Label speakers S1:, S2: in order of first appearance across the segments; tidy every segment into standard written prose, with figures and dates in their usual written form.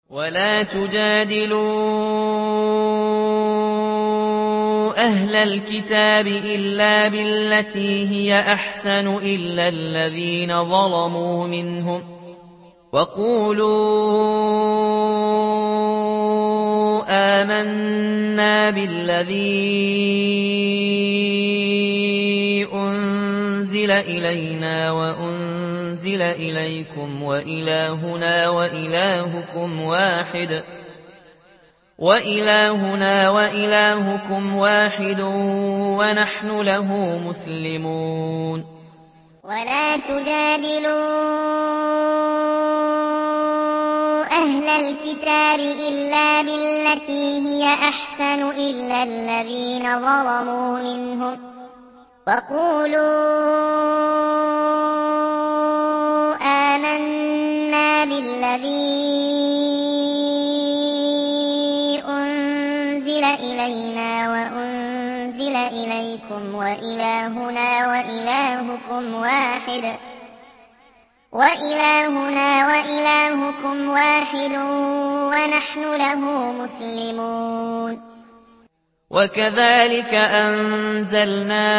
S1: ولا تجادلوا أهل الكتاب إلا بالتي هي أحسن إلا الذين ظلموا منهم وقولوا آمنا بالذي أنزل إلينا وأنزل إليكم وإلهنا وإلهكم واحد ونحن له مسلمون.
S2: ولا تجادلوا أهل الكتاب إلا بالتي هي أحسن إلا الذين ظلموا منهم وقولوا آمنا بالذي أنزل إلينا وأنزل إليكم وإلهنا وإلهكم واحد ونحن له مسلمون.
S1: وكذلك أنزلنا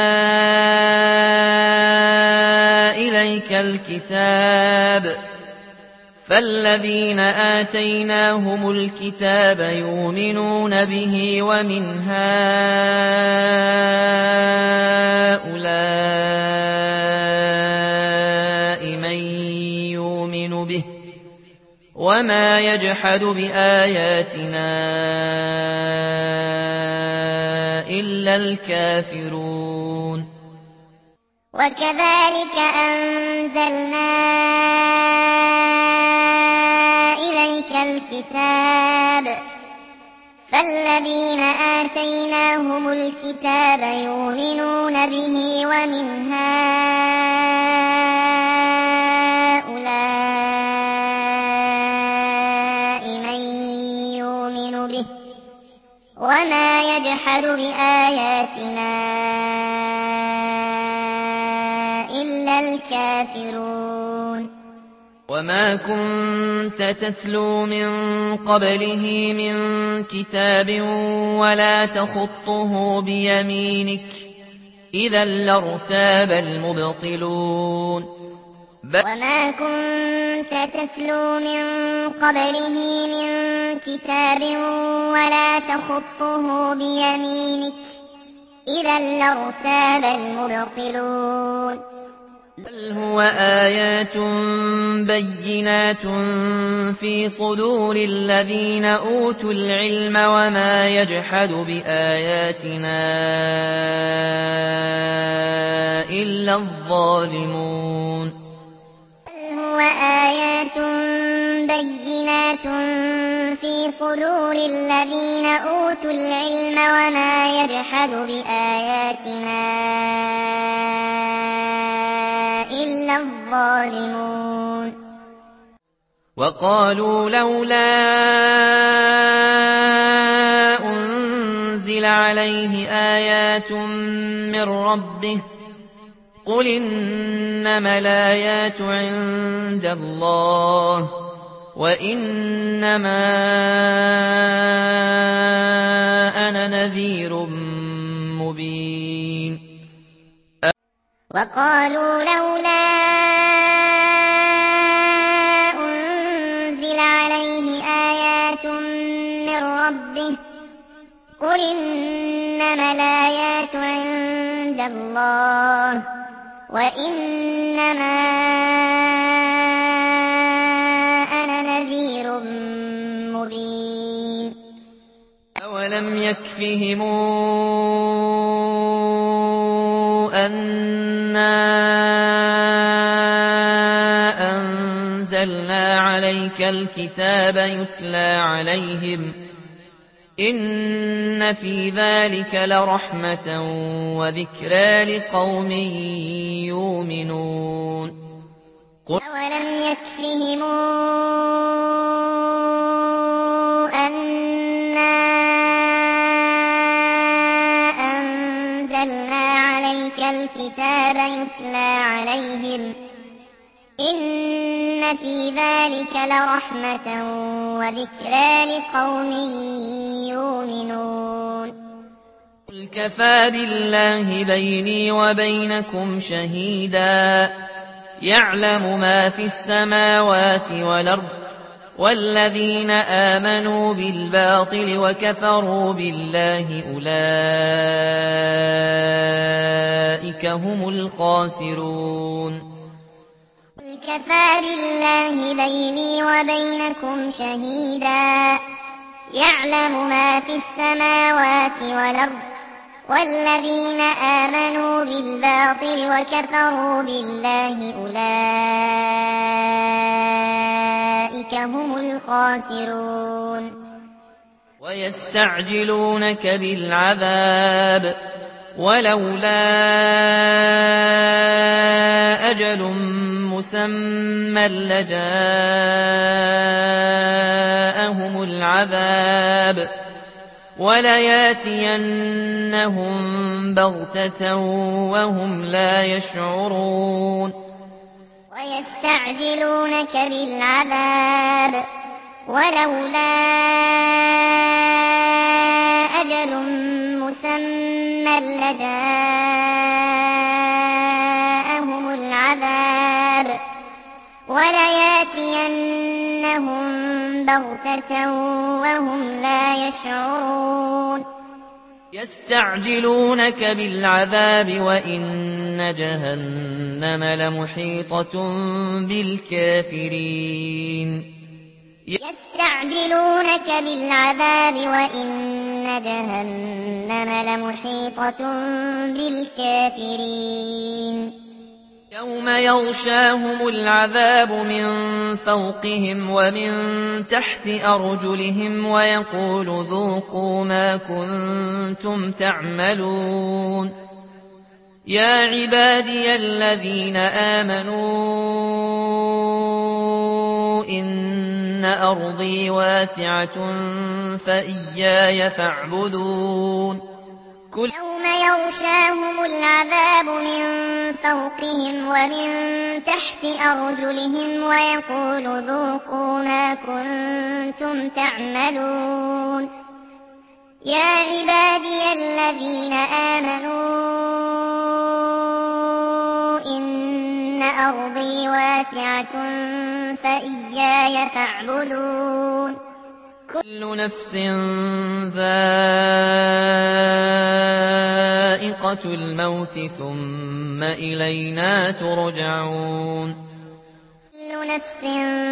S1: إليك الكتاب فالذين آتيناهم الكتاب يؤمنون به ومن هؤلاء من يؤمن به وما يجحد بآياتنا إلا الكافرون.
S2: وكذلك أنزلنا إليك الكتاب فالذين آتيناهم الكتاب يؤمنون به ومن هؤلاء من يؤمن به وما يجحد بآياتنا إلا الكافرون.
S1: وما كنت تتلو من قبله من كتاب ولا تخطه بيمينك إذا لارتاب المبطلون.
S2: وما كنت تتلو من قبله من كتاب ولا تخطه بيمينك إذا لارتاب المبطلون.
S1: بل هو آيات بينات في صدور الذين أوتوا العلم وما يجحد بآياتنا إلا الظالمون.
S2: بل هو آيات بينات في صدور الذين أوتوا العلم وما يجحد بآياتنا إلا الظالمون.
S1: وقالوا لولا أنزل عليه آيات من ربه قل إنما الآيات عند الله وإنما أنا نذير مبين.
S2: وقالوا لولا أنزل عليه آيات من ربه قل إنما الآيات عند الله وإنما أنا نذير مبين.
S1: أولم يكفهم أنا أنزلنا عليك الكتاب يتلى عليهم إن في ذلك لرحمة وذكرى لقوم يؤمنون.
S2: أولم يكفهم أنا أنزلنا عليك الكتاب يتلى عليهم إن إن في ذلك لرحمة وذكرى لقوم يؤمنون
S1: قل كفى بالله بيني وبينكم شهيدا يعلم ما في السماوات والأرض والذين آمنوا بالباطل وكفروا بالله أولئك هم الخاسرون
S2: قل كفى بالله بيني وبينكم شهيدا يعلم ما في السماوات والأرض والذين آمنوا بالباطل وكفروا بالله أولئك هم الخاسرون
S1: ويستعجلونك بالعذاب ولولا أجل مسمى لجاءهم العذاب ولياتينهم بغتة وهم لا يشعرون
S2: ويستعجلونك بالعذاب ولولا أجل مسمى لجاءهم العذاب ولياتينهم بغتة وهم لا يشعرون
S1: يستعجلونك بالعذاب وإن جهنم لمحيطة بالكافرين
S2: يستعجلونك بالعذاب وإن جهنم لمحيطة بالكافرين
S1: يوم يغشاهم العذاب من فوقهم ومن تحت أرجلهم ويقول ذوقوا ما كنتم تعملون يا عبادي الذين آمنوا إن أرضي واسعة فإياي فاعبدون
S2: يوم يغشاهم العذاب من فوقهم ومن تحت أرجلهم ويقول ذوقوا ما كنتم تعملون يا عبادي الذين آمنوا إن أرضي واسعة فإياي فاعبدون
S1: كل نفس ذائقة الموت ثم إلينا ترجعون
S2: كل نفس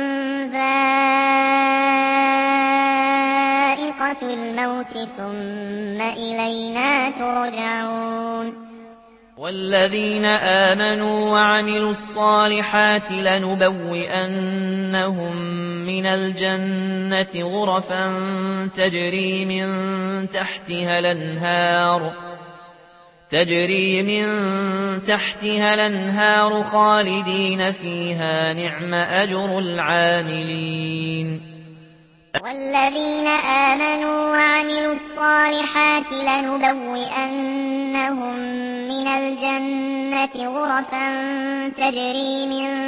S2: ذائقة الموت ثم إلينا ترجعون
S1: والذين آمنوا وعملوا الصالحات لنبوئنهم من الجنة غرفا تجري من تحتها الأنهار خالدين فيها نعم أجر العاملين
S2: والذين آمنوا وعملوا الصالحات لنبوئنهم من الجنة غرفا تجري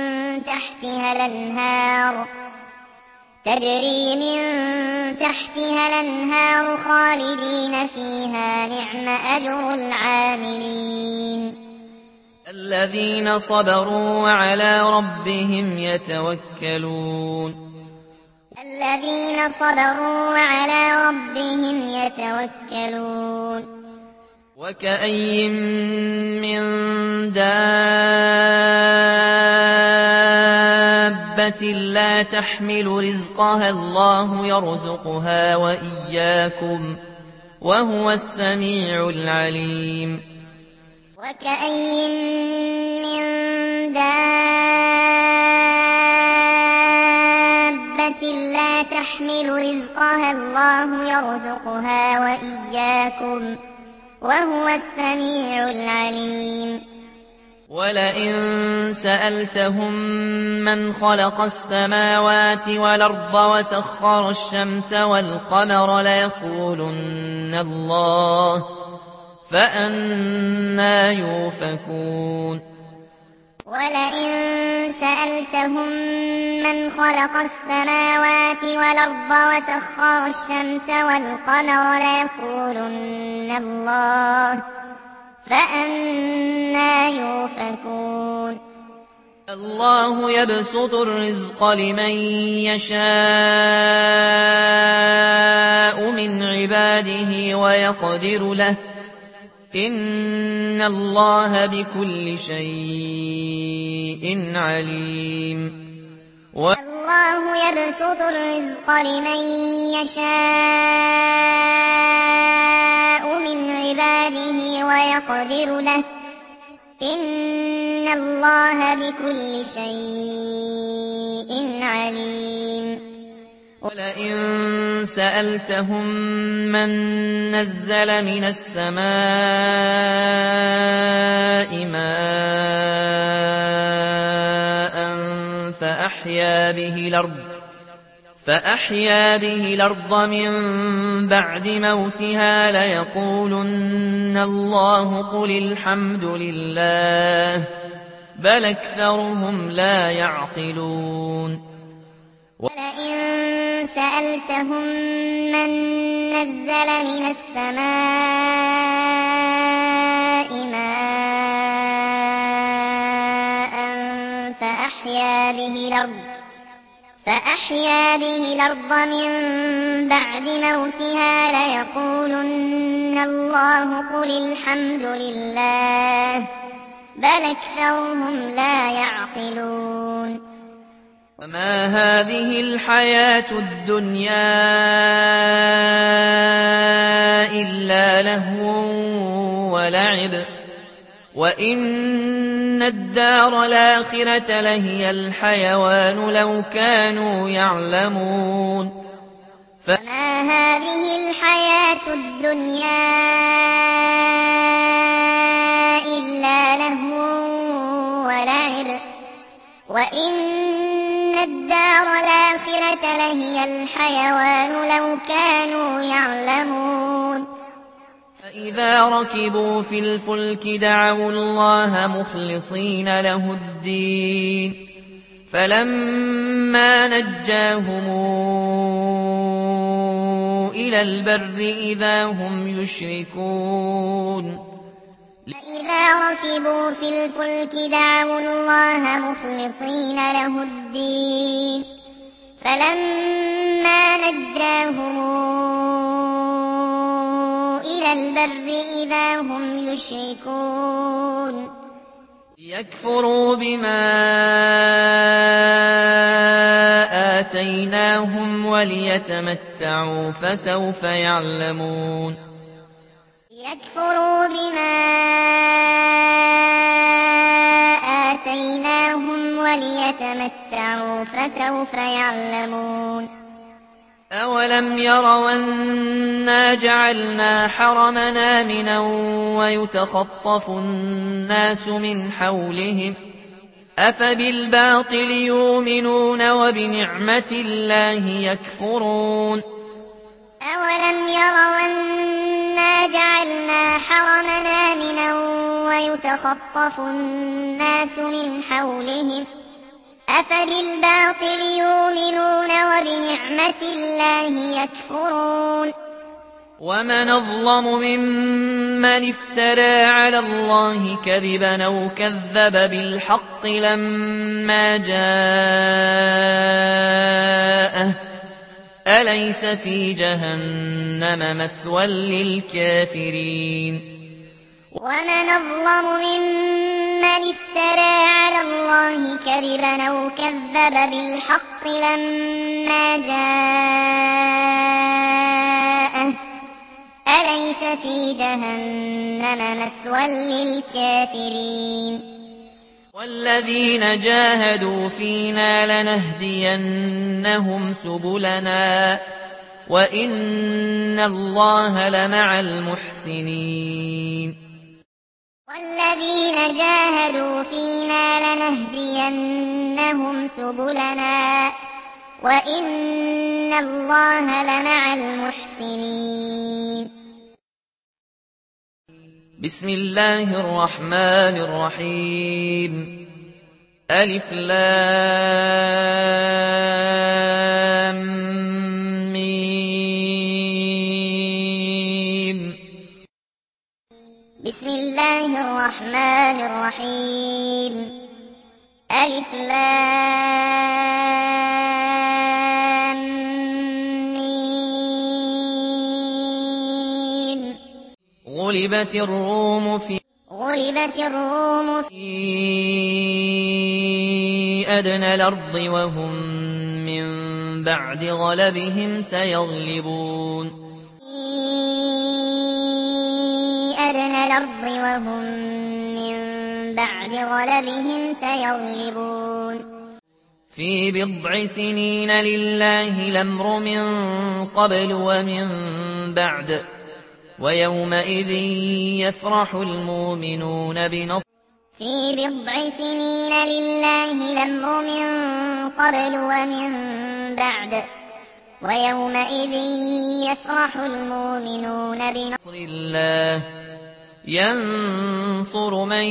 S2: من تحتها الأنهار خالدين فيها نعم أجر العاملين
S1: الذين صبروا وعلى ربهم يتوكلون وكأي من دابة لا تحمل رزقها الله يرزقها وإياكم وهو السميع العليم
S2: وكأي من دابة لا تحمل رزقها الله يرزقها وإياكم وهو السميع العليم
S1: ولئن سألتهم من خلق السماوات والأرض وسخر الشمس والقمر ليقولن الله فأنى يؤفكون
S2: ولئن سألتهم من خلق السماوات والأرض وسخر الشمس والقمر ليقولن الله فأنى يؤفكون
S1: الله يبسط الرزق لمن يشاء من عباده ويقدر له إن الله بكل شيء عليم
S2: الله يبسط الرزق لمن يشاء من عباده ويقدر له إن الله بكل شيء عليم
S1: ولئن سألتهم من نزل من السماء ماء فأحيا به الأرض من بعد موتها ليقولن الله قل الحمد لله بل أكثرهم لا يعقلون
S2: ولئن سألتهم من نزل من السماء ماء فأحيا به الأرض من بعد موتها ليقولن الله قل الحمد لله بل أكثرهم لا يعقلون
S1: وما هذه الحياة الدنيا إلا لهو ولعب وإن الدار الآخرة لهي الحيوان لو كانوا يعلمون
S2: وما هذه الحياة الدنيا إلا لهو ولعب وإن الدار الآخرة لهي الحيوان لو كانوا يعلمون
S1: فإذا ركبوا في الفلك دعوا الله مخلصين له الدين فلما نجاهم إلى البر إذا هم يشركون
S2: فإذا ركبوا في الفلك دعوا الله مخلصين له الدين فلما نجاهم إلى البر إذا هم يشركون
S1: ليكفروا بما آتيناهم وليتمتعوا فسوف يعلمون
S2: ليكفروا بما آتيناهم وليتمتعوا فسوف يعلمون
S1: أولم يروا أنا جعلنا حرمنا آمنا ويتخطف الناس من حولهم أفبالباطل يؤمنون وبنعمة الله يكفرون
S2: أولم يروا أنا جعلنا حرمنا آمنا ويتخطف الناس من حولهم أفبالباطل يؤمنون وبنعمة الله يكفرون
S1: ومن أظلم ممن افترى على الله كذبا أو كذب بالحق لما جاءه أليس في جهنم مثوى للكافرين
S2: ومن أظلم ممن افترى على الله كذبا أو كذب بالحق لما جاءه أليس في جهنم مثوى للكافرين
S1: والذين جاهدوا فينا لنهدينهم سبلنا وإن الله لمع المحسنين
S2: والذين جاهدوا فينا لنهدينهم سبلنا وإن الله لمع المحسنين
S1: بسم الله الرحمن الرحيم ألف لام ميم.
S2: بسم الله الرحمن الرحيم. ألف لام ميم.
S1: غلبت الروم في أدنى الأرض وهم من بعد غلبهم سيغلبون.
S2: أدنى الأرض وهم من بعد غلبهم سيغلبون.
S1: في بضع سنين لله الأمر من قبل ومن بعد ويومئذ يفرح المؤمنون بنصر.
S2: في بضع سنين لله الأمر من قبل ومن بعد ويومئذ يفرح المؤمنون بنصر
S1: الله ينصر من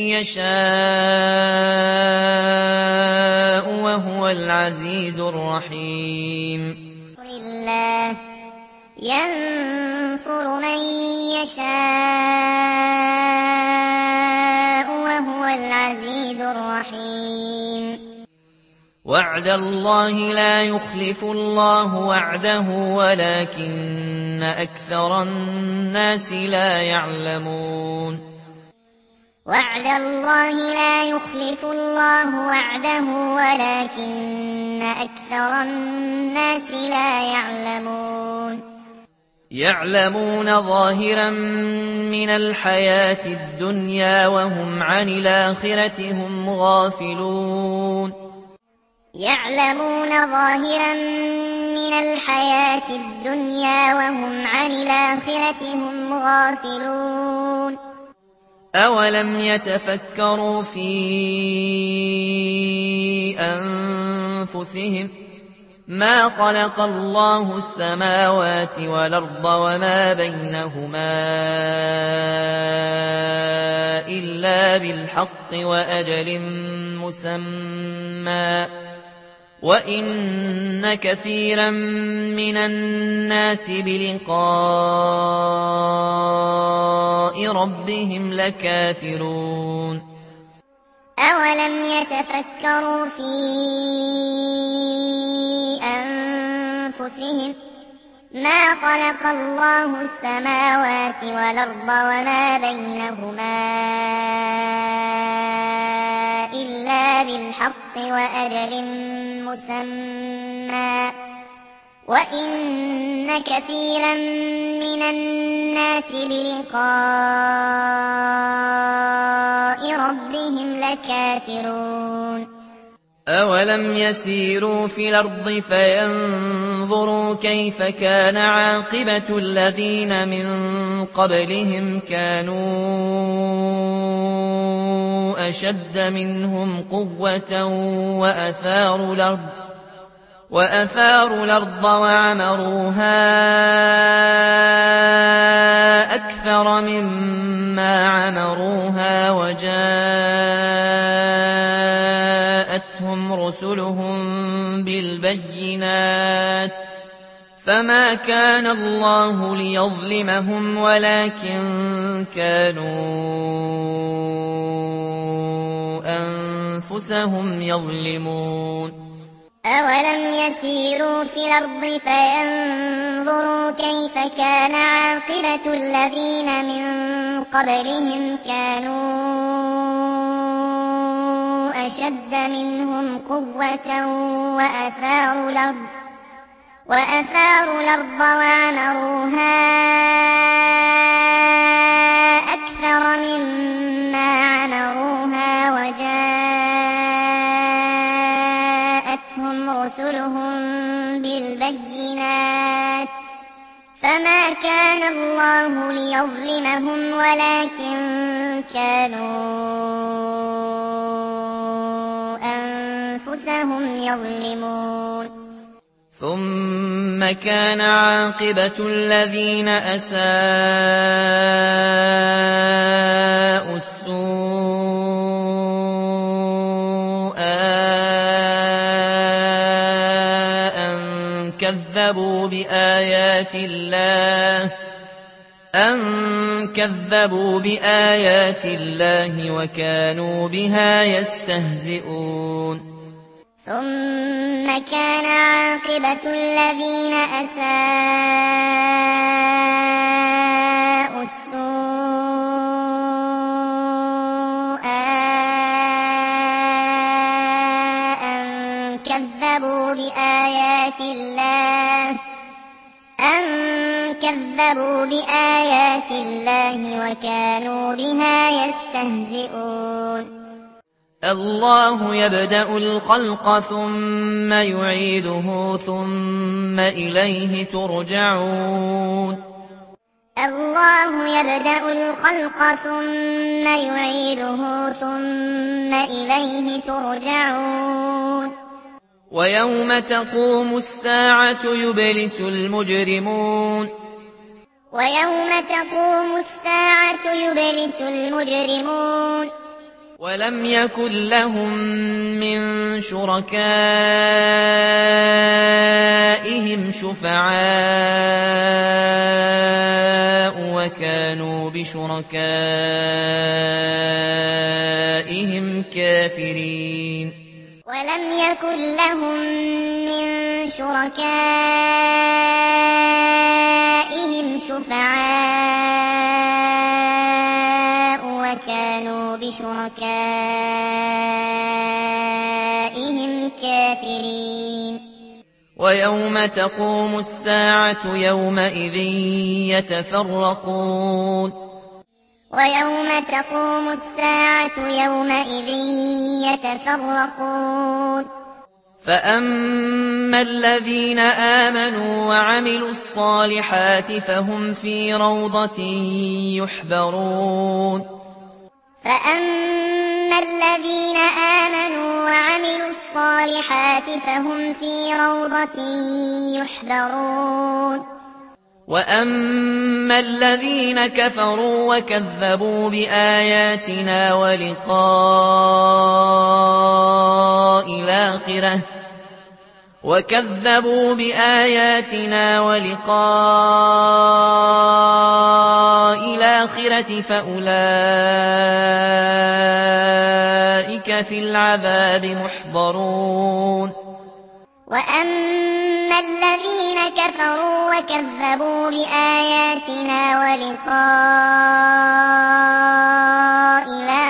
S1: يشاء وهو العزيز الرحيم.
S2: الله ينصر من يشاء وهو العزيز الرحيم.
S1: وعد الله لا يخلف الله وعده ولكن أكثر الناس لا يعلمون.
S2: وعد الله لا يخلف الله وعده ولكن أكثر الناس لا يعلمون.
S1: يعلمون ظاهرا من الحياة الدنيا وهم عن الآخرة هم غافلون.
S2: يعلمون ظاهرا من الحياة الدنيا وهم عن الآخرة هم غافلون.
S1: أولم يتفكروا في أنفسهم ما خلق الله السماوات والأرض وما بينهما إلا بالحق وأجل مسمى وإن كثيرا من الناس بلقاء ربهم لكافرون.
S2: أولم يتفكروا في أنفسهم ما خلق الله السماوات والأرض وما بينهما إلا بالحق وأجل مسمى وإن كثيرا من الناس بلقاء ربهم لكافرون.
S1: أولم يسيروا في الأرض فينظروا كيف كان عاقبة الذين من قبلهم كانوا أشد منهم قوة وأثاروا الأرض وعمروها أكثر مما عمروها وجاءتهم رسلهم بالبينات فما كان الله ليظلمهم ولكن كانوا أنفسهم يظلمون.
S2: أولم يسيروا في الأرض فينظروا كيف كان عاقبة الذين من قبلهم كانوا أشد منهم قوة وأثاروا الأرض وعمروها أكثر مما عمروها وجاءتهم رسلهم بالبينات فما كان الله ليظلمهم ولكن كانوا أنفسهم يظلمون.
S1: ثم كان عاقبة الذين أساءوا السوء كذبوا بآيات الله وكانوا بها يستهزئون
S2: ثم كان عاقبة الذين أساءوا السوء أن كذبوا بآيات الله وكانوا بها يستهزئون
S1: الله يبدأ الخلق ثم يعيده ثم إليه ترجعون
S2: الله يبدأ الخلق ثم يعيده ثم إليه ترجعون
S1: ويوم تقوم الساعة يبلس المجرمون ولم يكن لهم من شركائهم شفعاء وكانوا بشركائهم كافرين
S2: ولم يكن لهم من شركائهم شفعاء وكانوا بشركائهم كافرين
S1: ويوم تقوم الساعة يومئذ يتفرقون فأما الذين آمنوا وعملوا الصالحات فهم في روضة يحبرون وأما الذين كفروا وكذبوا بآياتنا ولقاء الآخرة فأولئك في العذاب محضرون
S2: وأما الذين كفروا وكذبوا بآياتنا ولقاء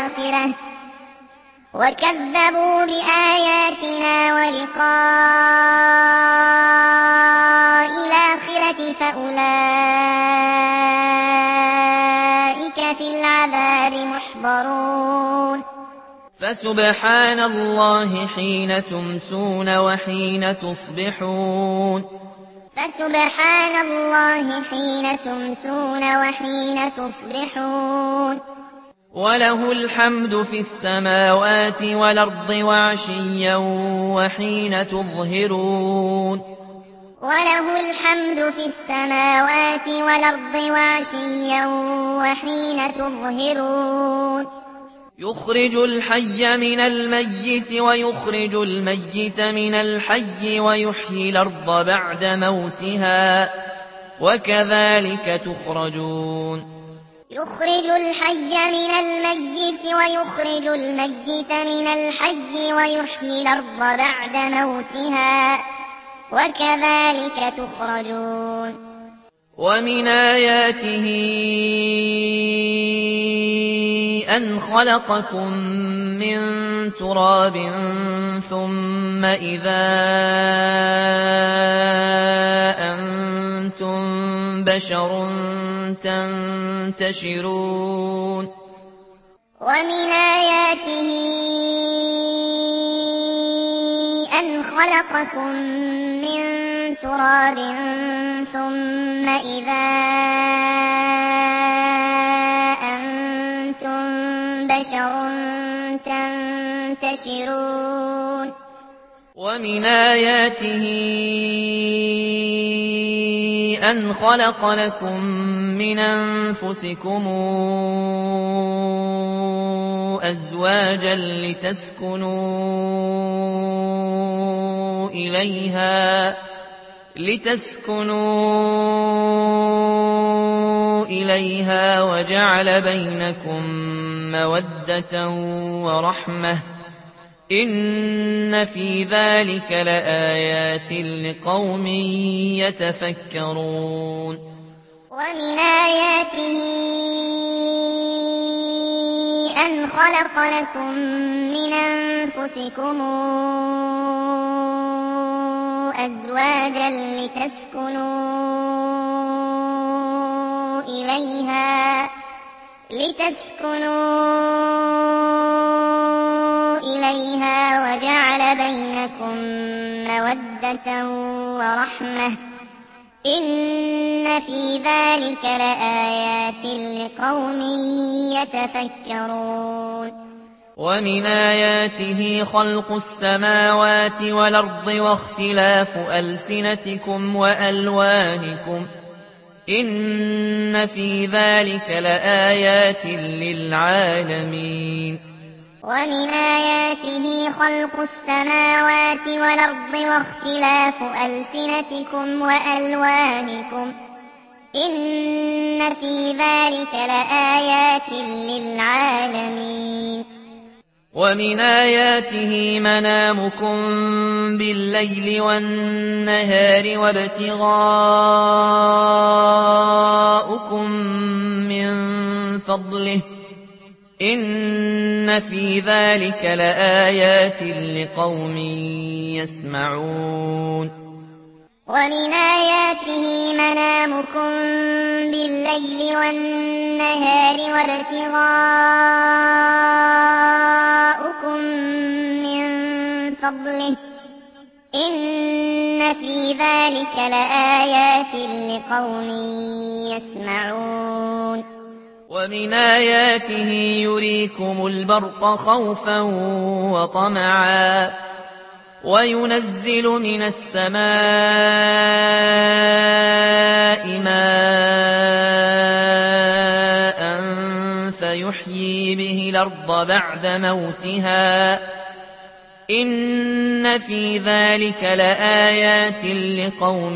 S2: الآخرة فأولئك في العذاب محضرون
S1: فسبحان الله حين تمسون وحين تصبحون وله الحمد في السماوات والأرض وعشيا وحين تظهرون يخرج الحي من الميت ويخرج الميت من الحي ويحيي الأرض بعد موتها وكذلك تخرجون
S2: يخرج الحي من الميت ويخرج الميت من الحي ويحيي الأرض بعد موتها وكذلك تخرجون
S1: ومن آياته أن خلقكم من تراب ثم إذا أنتم بشر تنتشرون
S2: ومن آياته أن خلقكم من تراب ثم إذا أنتم بشر تنتشرون
S1: ومن آياته أن خلق لكم من أنفسكم أزواجا لتسكنوا إليها لتسكنوا إليها وجعل بينكم مودة ورحمة إن في ذلك لآيات لقوم يتفكرون
S2: ومن آياته أن خلق لكم من أنفسكم أزواجا لتسكنوا إليها وجعل بينكم مودة ورحمة إن في ذلك لآيات لقوم يتفكرون
S1: ومن آياته خلق السماوات والأرض واختلاف ألسنتكم وألوانكم إن في ذلك لآيات للعالمين
S2: ومن آياته خلق السماوات والأرض واختلاف ألسنتكم وألوانكم إن في ذلك لآيات للعالمين
S1: ومن آياته منامكم بالليل والنهار وابتغاؤكم من فضله إن في ذلك لآيات لقوم يسمعون
S2: ومن آياته منامكم بالليل والنهار وابتغاؤكم من فضله إن في ذلك لآيات لقوم يسمعون
S1: ومن آياته يريكم البرق خوفا وطمعا وينزل من السماء ماء فيحيي به الأرض بعد موتها إن في ذلك لآيات لقوم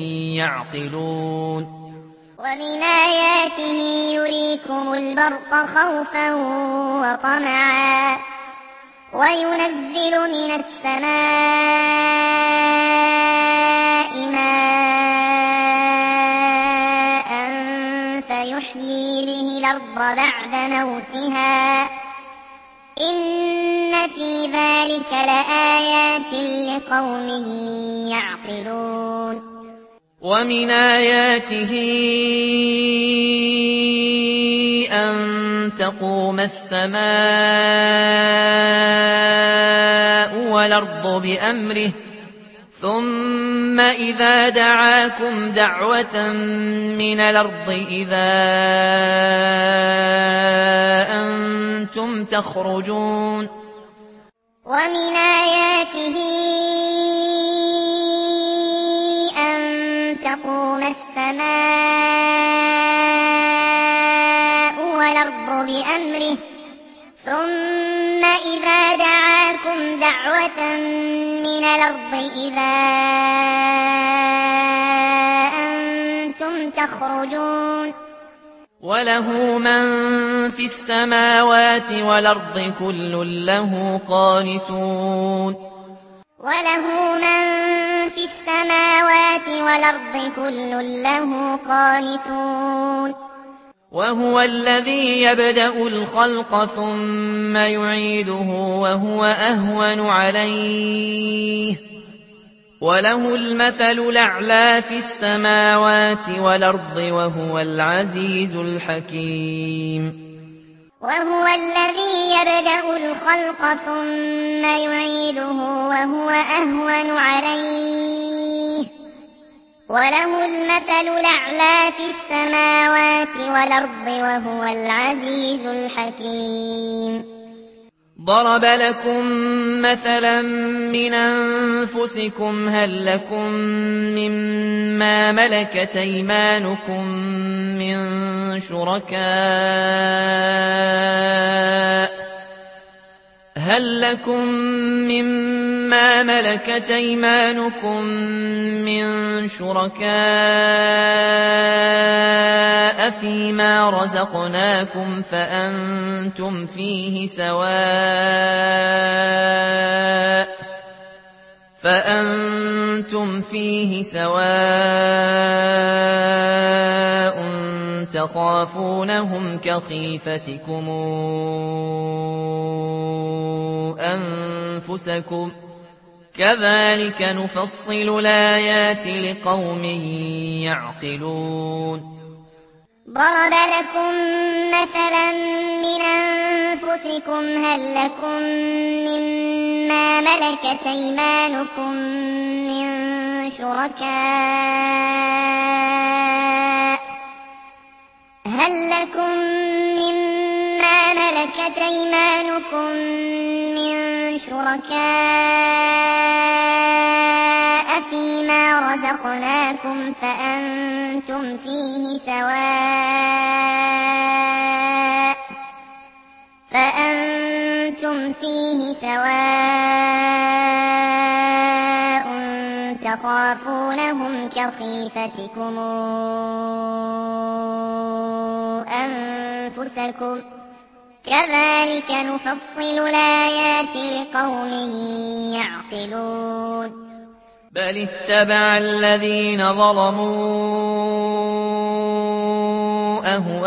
S1: يعقلون
S2: ومن آياته يريكم البرق خوفا وطمعا وينزل من السماء ماء فيحيي به الأرض بعد موتها إن في ذلك لآيات لقوم يعقلون
S1: ومن آياته أن تقوم السماء والأرض بأمره ثم إذا دعاكم دعوة من الأرض إذا أنتم تخرجون
S2: ومن آياته أن تقوم السماء والأرض بأمره ثم إذا دعاكم دعوة من الأرض إذا أنتم تخرجون
S1: وله من في السماوات والأرض كل له قانتون
S2: وله من في السماوات والأرض كل له قانتون
S1: وهو الذي يبدأ الخلق ثم يعيده وهو أهون عليه وله المثل الأعلى في السماوات والأرض وهو العزيز الحكيم
S2: وهو الذي يبدأ الخلق ثم يعيده وهو أهون عليه وله المثل الأعلى في السماوات والأرض وهو العزيز الحكيم
S1: ضرب لكم مثلا من أنفسكم هل لكم مما ملكت أيمانكم من شركاء مما ملكت أيمانكم من شركاء فيما رزقناكم فأنتم فيه سواء تخافونهم كخيفتكم أنفسكم كذلك نفصل الآيات لقوم يعقلون.
S2: ضرب لكم مثلا من أنفسكم هل لكم مما ملكت أيمانكم من شركاء فيما رزقناكم فأنتم فيه سواء تخافونهم كخيفتكم أنفسكم كذلك نفصل الآيات لقوم يعقلون.
S1: بل اتبع الذين ظلموا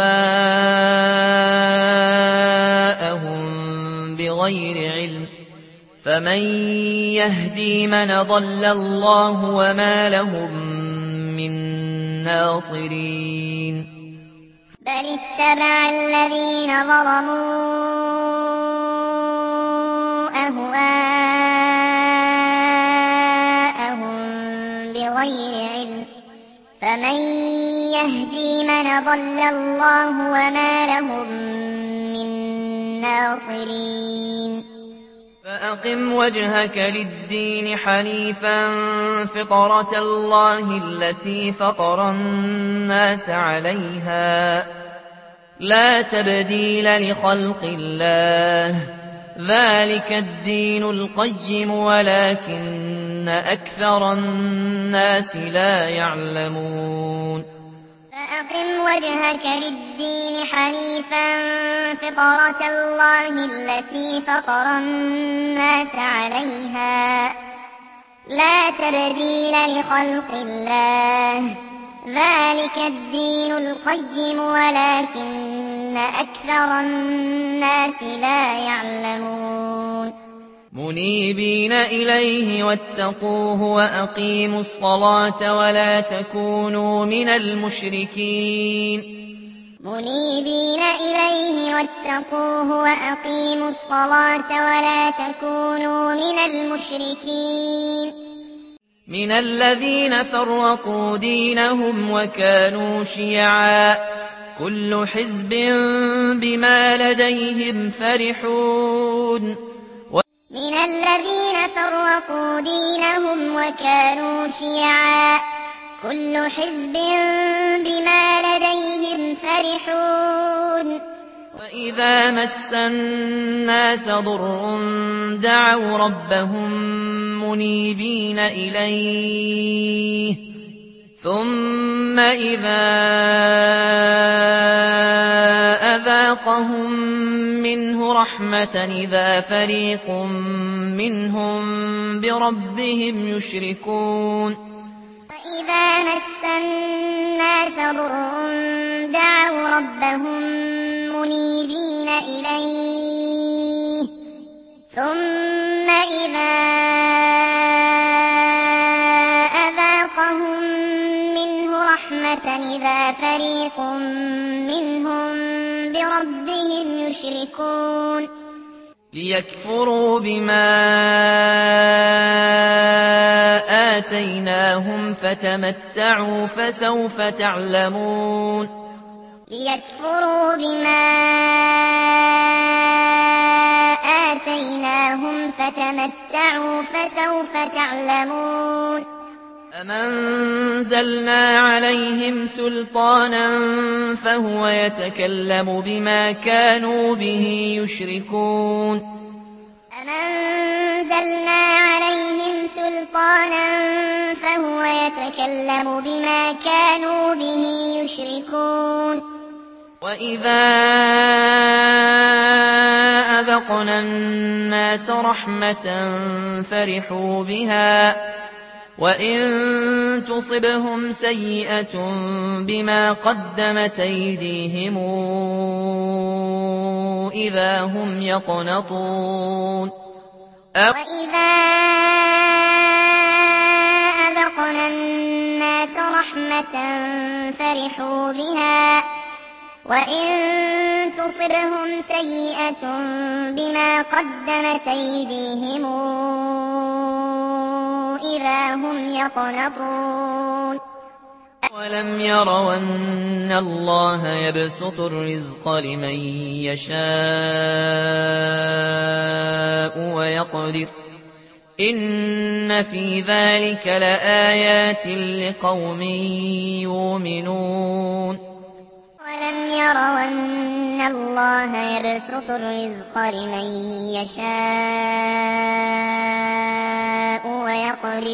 S1: أهواءهم بغير علم فمن يهدي من ضل الله وما لهم من ناصرين.
S2: بل اتبع الذين ظلموا أهواءهم بغير علم فمن يهدي من ضل الله وما لهم من ناصرين.
S1: فأقم وجهك للدين حنيفا فطرة الله التي فطر الناس عليها لا تبديل لخلق الله ذلك الدين القيم ولكن أكثر الناس لا يعلمون.
S2: فأقم وجهك للدين حنيفا فطرة الله التي فطر الناس عليها لا تبديل لخلق الله ذلك الدين القيم ولكن أكثر الناس لا يعلمون.
S1: منيبين إليه واتقوه وأقيموا الصلاة ولا تكونوا من المشركين.
S2: منيبين إليه واتقوه وأقيموا الصلاة ولا تكونوا من المشركين.
S1: من الذين فرقوا دينهم وكانوا شيعا كل حزب بما لديهم فرحون.
S2: من الذين فرقوا دينهم وكانوا شيعا كل حزب بما لديهم فرحون.
S1: وإذا مس الناس ضر دعوا ربهم منيبين إليه ثم إذا أذاقهم منه رحمة إذا فريق منهم بربهم يشركون.
S2: وإذا مس الناس ضر دعوا ربهم منيبين إليه ثم إذا أذاقهم منه رحمة إذا فريق منهم بربهم يشركون.
S1: ليكفروا بما آتيناهم فتمتعوا فسوف تعلمون.
S2: ليكفروا بما آتيناهم فتمتعوا فسوف تعلمون.
S1: أنزلنا عليهم سلطانا فهو يتكلم بما كانوا به يشركون.
S2: أم أنزلنا عليهم سلطانا فهو يتكلم بما كانوا به يشركون
S1: وإذا أذقنا الناس رحمة فرحوا بها وإن تصبهم سيئة بما قدمت أيديهم إذا هم يقنطون
S2: وإذا أذقنا الناس رحمة فرحوا بها وإن تصبهم سيئة بما قدمت أيديهم إذا هم يقنطون
S1: ولم يروا أن الله يبسط الرزق لمن يشاء ويقدر إن في ذلك لآيات لقوم يؤمنون
S2: ولم يروا أن الله يبسط الرزق لمن يشاء ويقدر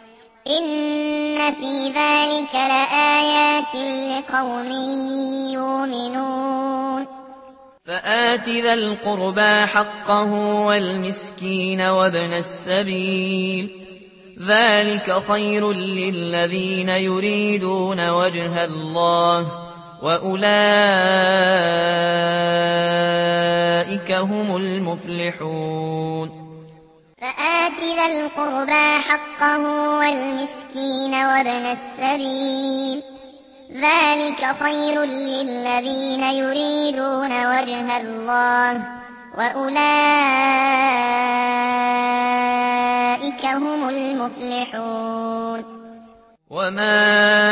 S2: إن في ذلك لآيات لقوم يؤمنون
S1: فآت ذا القربى حقه والمسكين وابن السبيل ذلك خير للذين يريدون وجه الله وأولئك هم المفلحون
S2: فآت ذا القربى حقه والمسكين وابن السبيل ذلك خير للذين يريدون وجه الله وأولئك هم المفلحون
S1: وما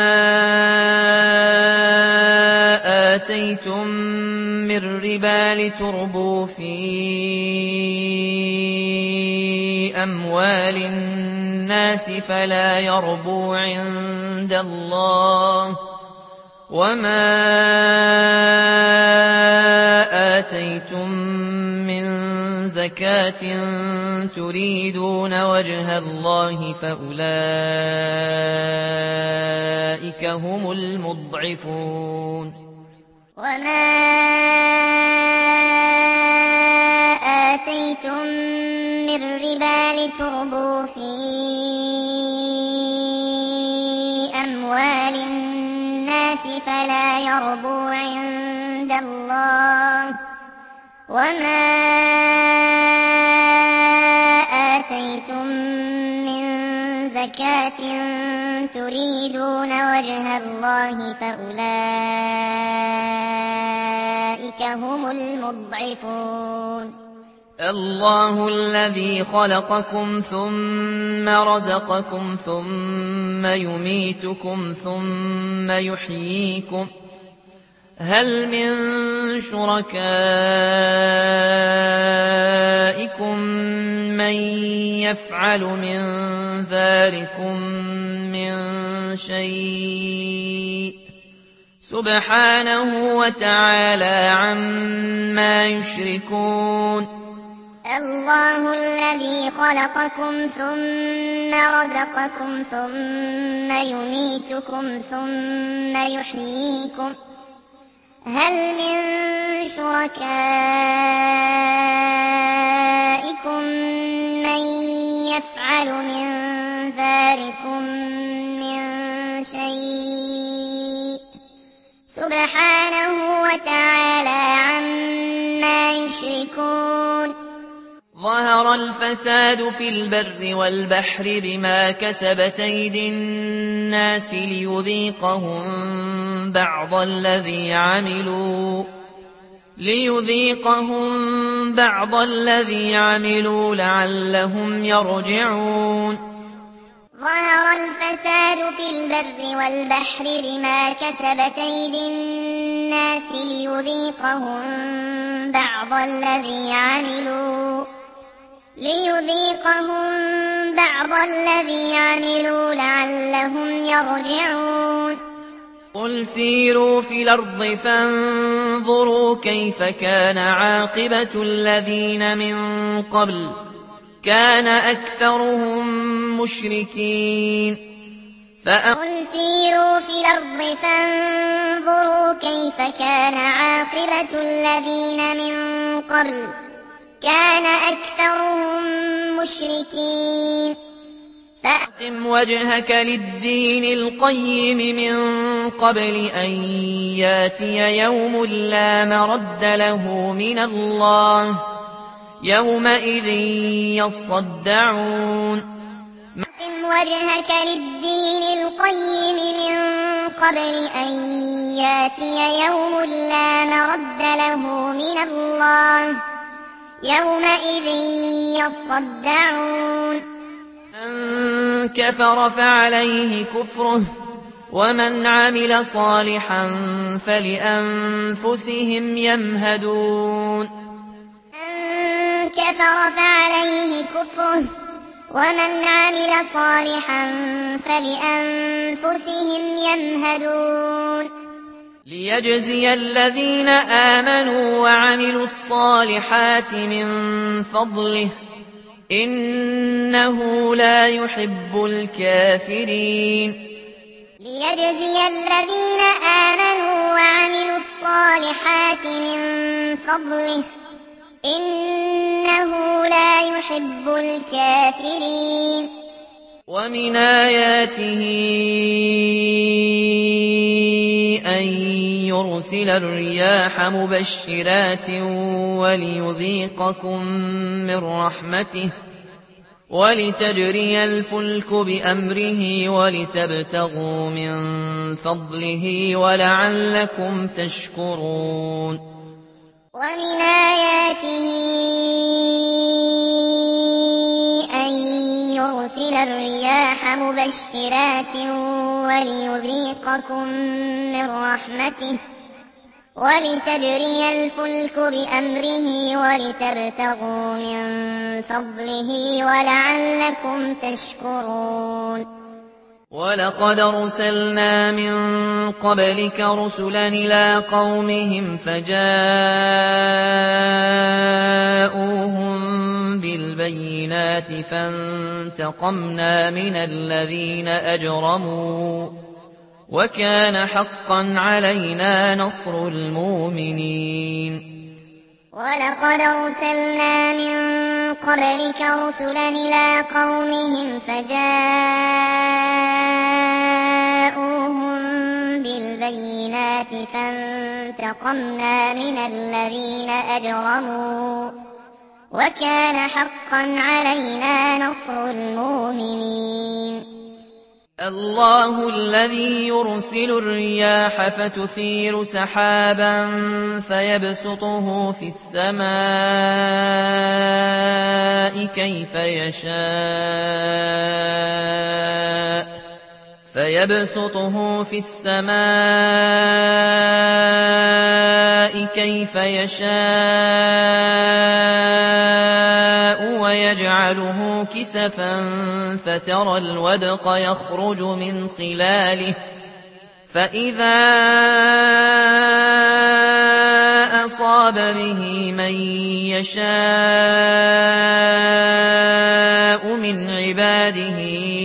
S1: آتيتم من ربا لتربوا في أموال الناس فلا يربو عند الله وما آتيتم من زكاة تريدون وجه الله فأولئك هم المضعفون
S2: وما آتيتم من ربا لتربوا في أموال الناس فلا يربو عند الله وما آتيتم من زكاة تريدون وجه الله فأولئك هم المضعفون
S1: الله الذي خلقكم ثم رزقكم ثم يميتكم ثم يحييكم هل من شركائكم من يفعل من ذلكم من شيء سبحانه وتعالى عما يشركون
S2: الله الذي خلقكم ثم رزقكم ثم يميتكم ثم يحييكم هل من شركائكم من يفعل من ذلكم من شيء سبحانه وتعالى عما يشركون
S1: ظهر الفساد في البر والبحر بما كسبت أيدي الناس ليذيقهم بعض الذي عملوا لعلهم يرجعون
S2: ظهر الفساد في البر والبحر بما كسبت أيدي الناس ليذيقهم بعض الذي عملوا لعلهم يرجعون
S1: قل سيروا في الأرض فانظروا كيف كان عاقبة الذين من قبل كان أكثرهم مشركين
S2: قل سيروا في الأرض فانظروا كيف كان عاقبة الذين من قبل كان أكثرهم مشركين
S1: فأقم وجهك للدين القيم من قبل أن ياتي يوم لا مرد له من الله يومئذ يصدعون
S2: أقم وجهك للدين القيم من قبل أن ياتي يوم لا مرد له من الله يومئذ يصدعون
S1: من كفر فعليه كفره ومن عمل صالحا فلأنفسهم يمهدون
S2: من كفر فعليه كفره ومن عمل صالحا فلأنفسهم يمهدون
S1: ليجزي الذين آمنوا وعملوا الصالحات من فضله إنه لا يحب الكافرين
S2: ليجزي الذين آمنوا وعملوا الصالحات من فضله إنه لا يحب الكافرين
S1: ومن آياته أن يرسل الرياح مبشرات وليذيقكم من رحمته ولتجري الفلك بأمره ولتبتغوا من فضله ولعلكم تشكرون
S2: ومن آياته أن يرسل الرياح مبشرات وليذيقكم من رحمته ولتجري الفلك بأمره ولتبتغوا من فضله ولعلكم تشكرون
S1: ولقد أرسلنا من قبلك رسلا إلى قومهم فجاءوهم بالبينات فانتقمنا من الذين أجرموا وكان حقا علينا نصر المؤمنين
S2: ولقد أرسلنا من قبلك رسلا إلى قومهم فجاءوهم بالبينات فانتقمنا من الذين أجرموا وكان حقا علينا نصر المؤمنين
S1: الله الذي يرسل الرياح فتثير سحابا فيبسطه في السماء كيف يشاء ويجعله كسفا فترى الودق يخرج من خلاله فإذا أصاب به من يشاء من عباده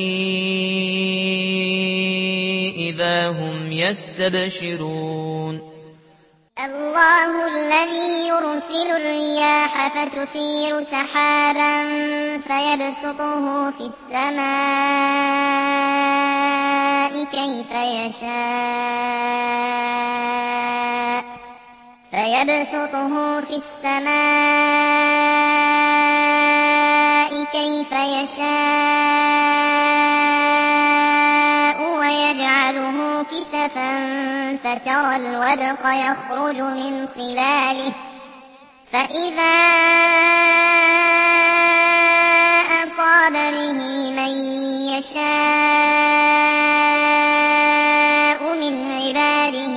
S1: إذا هم يستبشرون
S2: الله الذي يرسل الرياح فتثير سحابا فيبسطه في السماء كيف يشاء ويجعله كسفا فترى الودق يخرج من خلاله فإذا أصاب به من يشاء من عباده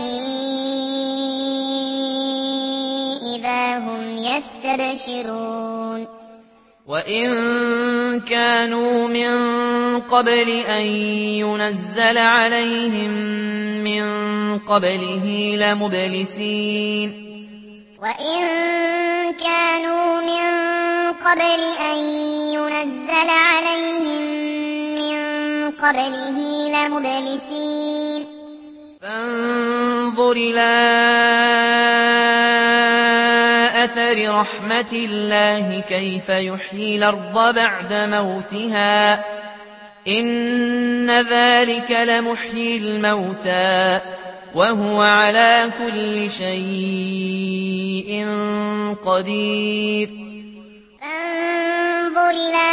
S2: إذا هم يستبشرون
S1: وإن كانوا من قبل أن ينزل عليهم من قبله لمبلسين
S2: وإن كانوا من قبل أن ينزل عليهم من قبله لمبلسين
S1: فانظر إلى أثر رحمة الله كيف يحيي الأرض بعد موتها إن ذلك لمحيي الموتى وهو على كل شيء قدير
S2: فانظر إلى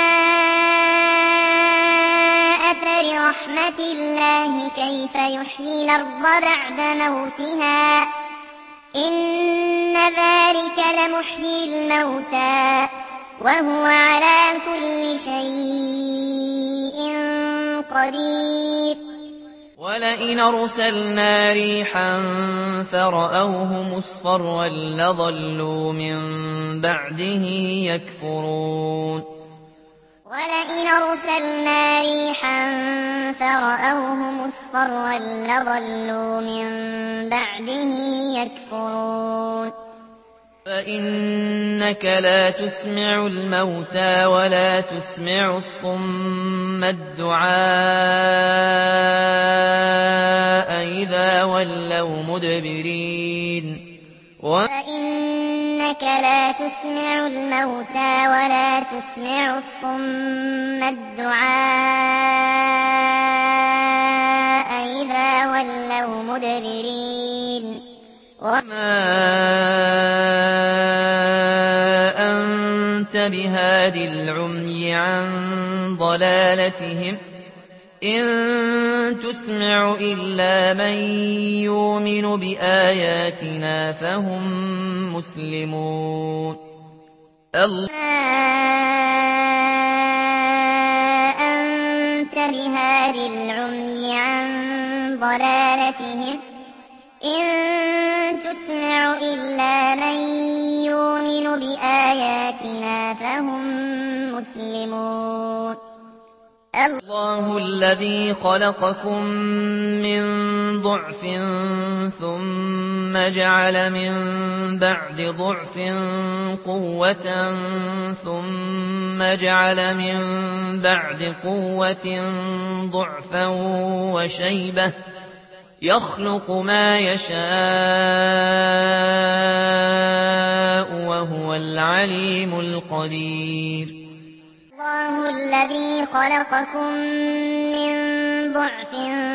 S2: أثر رحمة الله كيف يحيي الأرض بعد موتها إن ذلك لمحيي الموتى وهو على كل شيء قدير
S1: ولئن أرسلنا ريحا فرأوه مصفرا لظلوا من بعده يكفرون
S2: ولئن أرسلنا ريحا فرأوه مصفرا لظلوا من بعده يكفرون
S1: فإنك لا تسمع الموتى ولا تسمع الصم الدعاء إذا ولوا مدبرين
S2: فإنك لا تسمع الموتى ولا تسمع الصم الدعاء إذا ولوا مدبرين
S1: وما أنت بهاد العمي عن ضلالتهم إن تسمع إلا من يؤمن بآياتنا فهم مسلمون
S2: أنت بهاد العمي عن ضلالتهم إن تسمع إلا من يؤمن بآياتنا فهم مسلمون
S1: الله الذي خلقكم من ضعف ثم جعل من بعد ضعف قوة ثم جعل من بعد قوة ضعفا وشيبة يخلق ما يشاء وهو العليم القدير
S2: الله الذي خلقكم من ضعف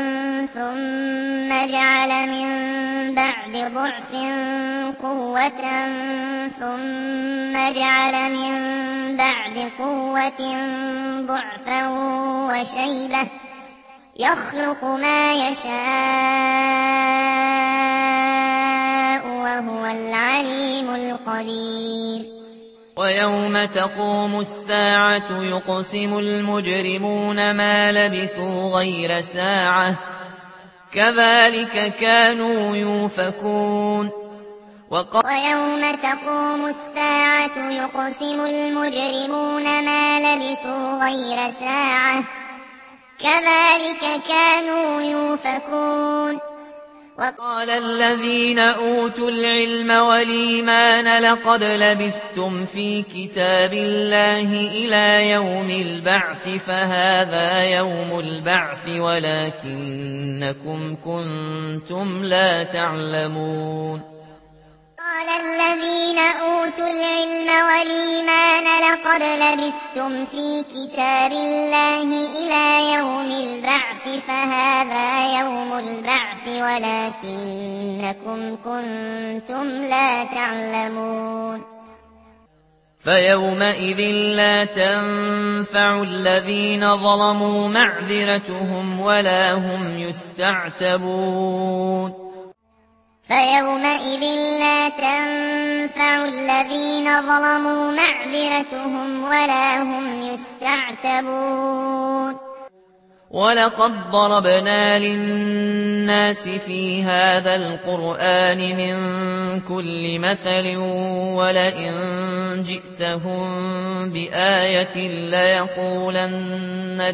S2: ثم جعل من بعد ضعف قوة ثم جعل من بعد قوة ضعفا وشيبة يخلق ما يشاء وهو العليم القدير
S1: ويوم تقوم الساعة يقسم المجرمون ما لبثوا غير ساعة كذلك كانوا يؤفكون
S2: ويوم تقوم الساعة يقسم المجرمون ما لبثوا غير ساعة كذلك كانوا يؤفكون
S1: وقال الذين أوتوا العلم والإيمان لقد لبثتم في كتاب الله إلى يوم البعث فهذا يوم البعث ولكنكم كنتم لا تعلمون
S2: قال الذين أوتوا العلم والإيمان لقد لبثتم في كتاب الله إلى يوم البعث فهذا يوم البعث ولكنكم كنتم لا تعلمون
S1: فيومئذ لا تنفع الذين ظلموا معذرتهم ولا هم يستعتبون
S2: فيومئذ لا تنفع الذين ظلموا معذرتهم ولا هم يستعتبون
S1: ولقد ضربنا للناس في هذا القرآن من كل مثل ولئن جئتهم بآية ليقولن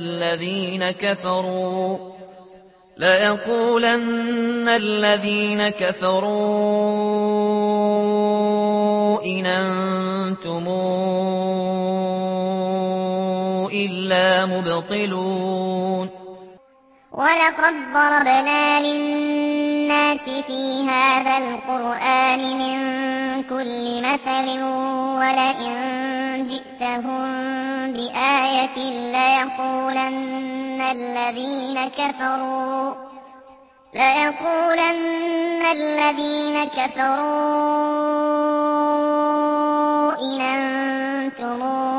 S1: الذين كفروا إن أنتم إلا مبطلون
S2: ولقد ضربنا للناس في هذا القرآن من كل مثل ولئن جئتهم بآية ليقولن الذين كفروا إن أنتم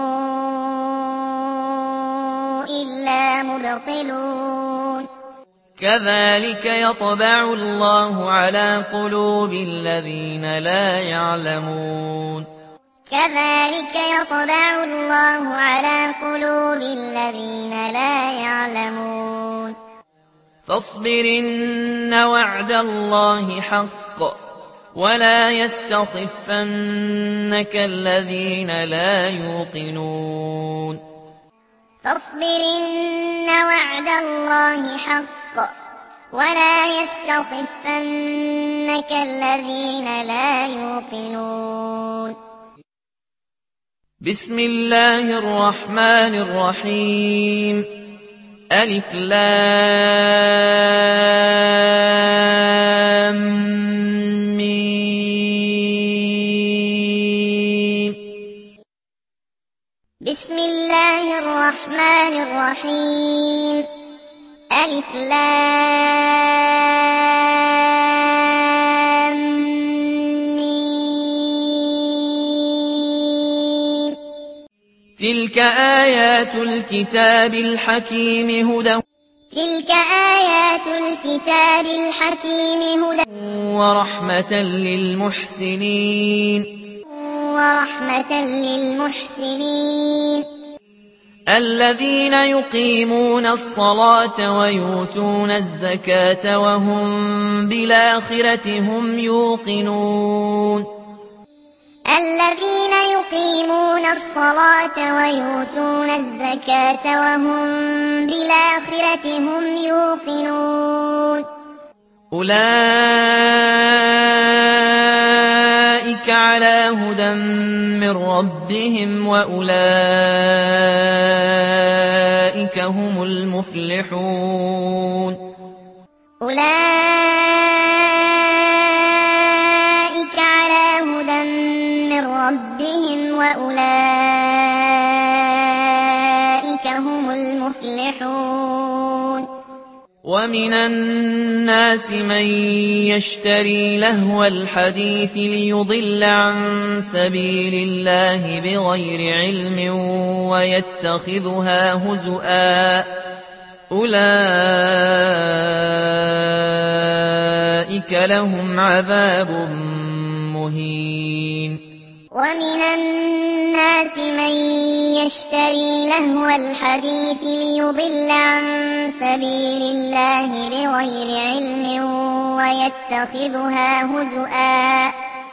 S2: إلا مبطلون
S1: كذلك يطبع الله على قلوب الذين لا يعلمون
S2: كذلك يطبع الله على قلوب الذين لا يعلمون
S1: فاصبر إن وعد الله حق ولا يستخفنك الذين لا يوقنون
S2: فاصبر إن وعد الله حق ولا يستخفنك الذين لا يوقنون
S1: بسم الله الرحمن الرحيم ألف لام ميم
S2: بسم الله الرحمن الرحيم ألف لام ميم
S1: تلك آيات الكتاب الحكيم هدى ورحمة للمحسنين الذين يقيمون الصلاة ويؤتون الزكاة وهم بالآخرة هم يوقنون
S2: الذين يقيمون الصلاة ويؤتون الزكاة وهم بالآخرة هم يوقنون
S1: أولئك على هدى من ربهم وأولئك هم المفلحون
S2: أولئك على هدى من ربهم وأولئك هم المفلحون
S1: ومن الناس من يشتري لهو الحديث ليضل عن سبيل الله بغير علم ويتخذها هزؤا أولئك لهم عذاب مهين
S2: ومن الناس من يشتري لهو الحديث ليضل عن سبيل الله بغير علم ويتخذها هزؤا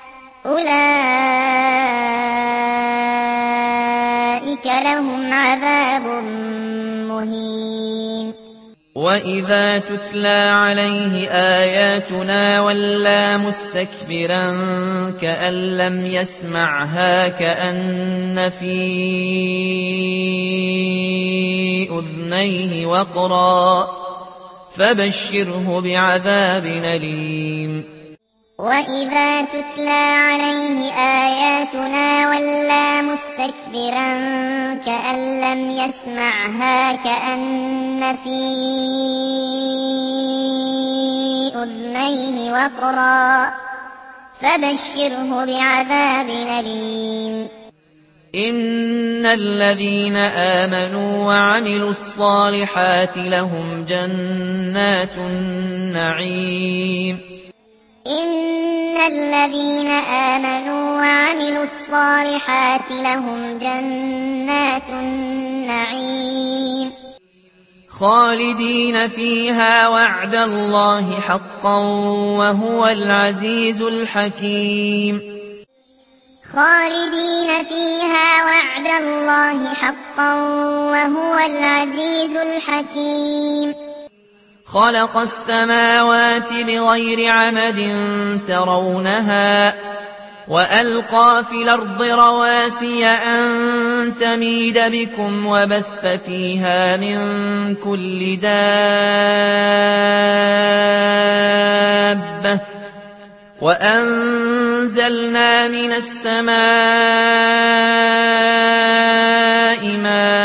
S2: أولئك لهم عذاب مهين
S1: وإذا تتلى عليه آياتنا ولى مستكبرا كأن لم يسمعها كأن في أذنيه وقرا فبشره بعذاب أليم
S2: وإذا تتلى عليه آياتنا ولى مستكبرا كأن لم يسمعها كأن في أذنيه وقرا فبشره بعذاب أليم
S1: إن الذين آمنوا وعملوا الصالحات لهم جنات النعيم
S2: إن الذين آمنوا وعملوا الصالحات لهم جنات النعيم
S1: خالدين فيها وعد الله حقا وهو العزيز الحكيم
S2: خالدين فيها وعد الله حقا وهو العزيز الحكيم
S1: خلق السماوات بغير عمد ترونها وألقى في الأرض رواسي أن تميد بكم وبث فيها من كل دابة وأنزلنا من السماء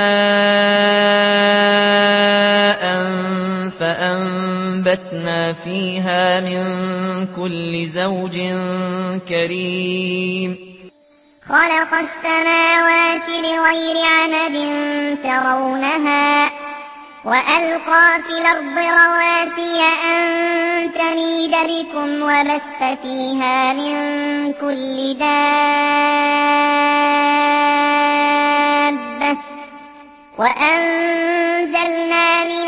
S1: ماء فأنبتنا فيها من كل زوج كريم
S2: خلق السماوات بغير عمد ترونها وألقى في الأرض رواسي أن تميد بكم وبث فيها من كل دابة وأنزلنا من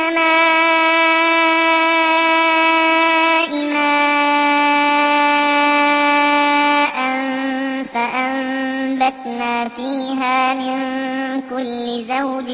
S2: السماء ماء فأنبتنا فيها من كل زوج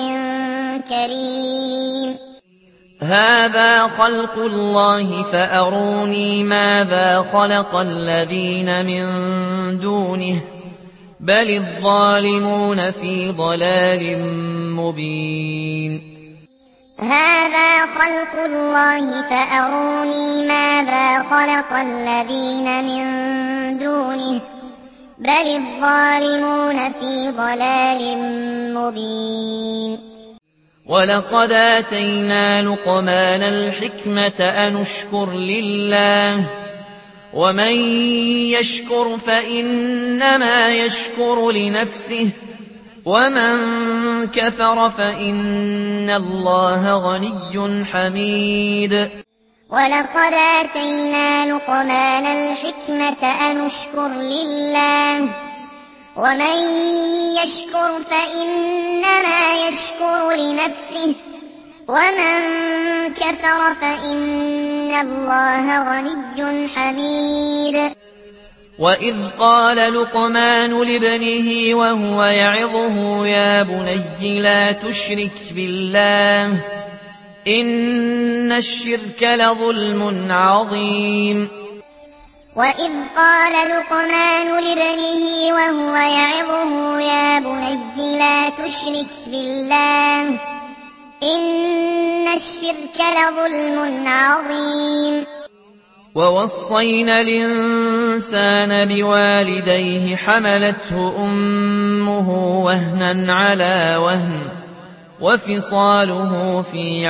S2: كريم
S1: هذا خلق الله فأروني ماذا خلق الذين من دونه بل الظالمون في ضلال مبين
S2: هذا خلق الله فأروني ماذا خلق الذين من دونه بل الظالمون في ضلال مبين
S1: ولقد آتينا لقمان الحكمة أن اشكر لله ومن يشكر فإنما يشكر لنفسه ومن كفر فإن الله غني حميد
S2: ولقد آتينا لقمان الحكمة أن اشكر لله ومن يشكر فإنما يشكر لنفسه ومن كفر فإن الله غني حميد
S1: وإذ قال لقمان لابنه وهو يعظه يا بني لا تشرك بالله إن الشرك لظلم عظيم
S2: وإذ قال لقمان لابنه وهو يعظه يا بني لا تشرك بالله إن الشرك لظلم عظيم
S1: ووصينا الإنسان بوالديه حملته أمه وهنا على وهن وفصاله في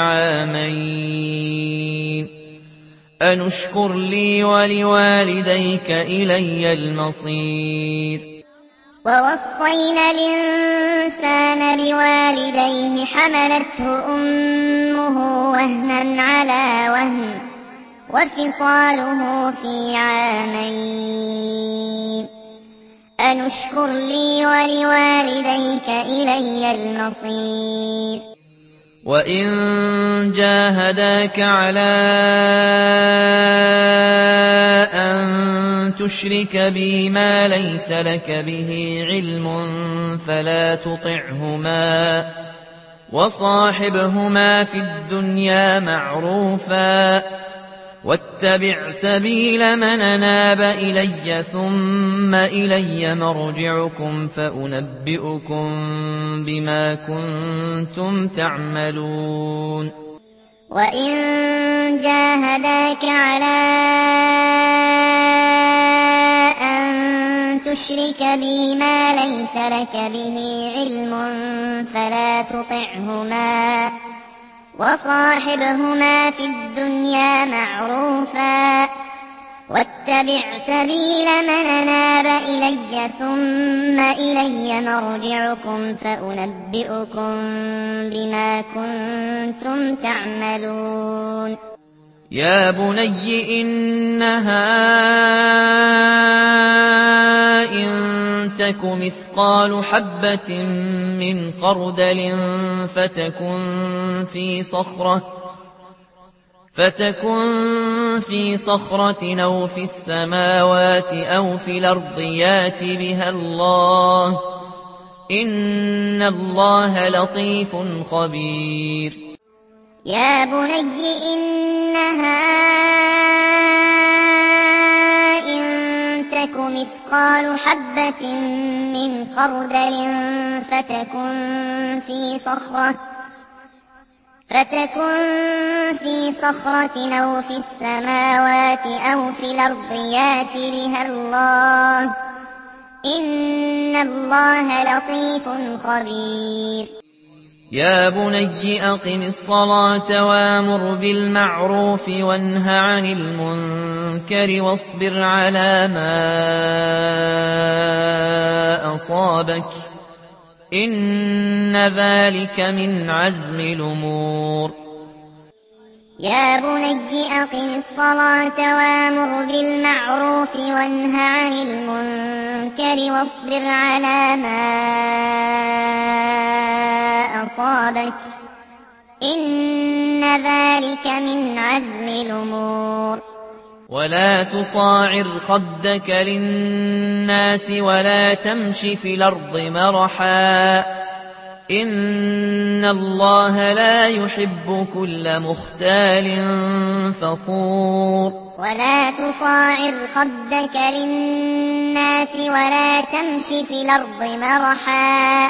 S1: عامين أن اشكر لي ولوالديك إلي المصير
S2: ووصينا الإنسان بوالديه حملته أمه وهنا على وهن وفصاله في عامين أن اشكر لي ولوالديك إلي المصير
S1: وإن جاهداك على أن تشرك بي ما ليس لك به علم فلا تطعهما وصاحبهما في الدنيا معروفا واتبع سبيل من أناب إلي ثم إلي مرجعكم فأنبئكم بما كنتم تعملون
S2: وإن جاهداك على أن تشرك بي ما ليس لك به علم فلا تطعهما وصاحبهما في الدنيا معروفا واتبع سبيل من أناب إلي ثم إلي مرجعكم فأنبئكم بما كنتم تعملون
S1: يا بني إنها إن تك مثقال حبة من خردل فتكن في صخرة أو في السماوات أو في الأرض يات بها الله إن الله لطيف خبير
S2: يا بني إنها إن تك مثقال حبة من خردل فتكن في صخرة أو في السماوات أو في الأرض يات بها الله إن الله لطيف خبير
S1: يا بني أقم الصلاة وامر بالمعروف وانه عن المنكر واصبر على ما أصابك إن ذلك من عزم الأمور
S2: يا بني أقم الصلاة وامر بالمعروف وانه عن المنكر واصبر على ما أصابك إن ذلك من عزم الأمور
S1: ولا تصاعر خدك للناس ولا تمش في الأرض مرحا إن الله لا يحب كل مختال فخور
S2: ولا تصاعر خدك للناس ولا تمش في الأرض مرحا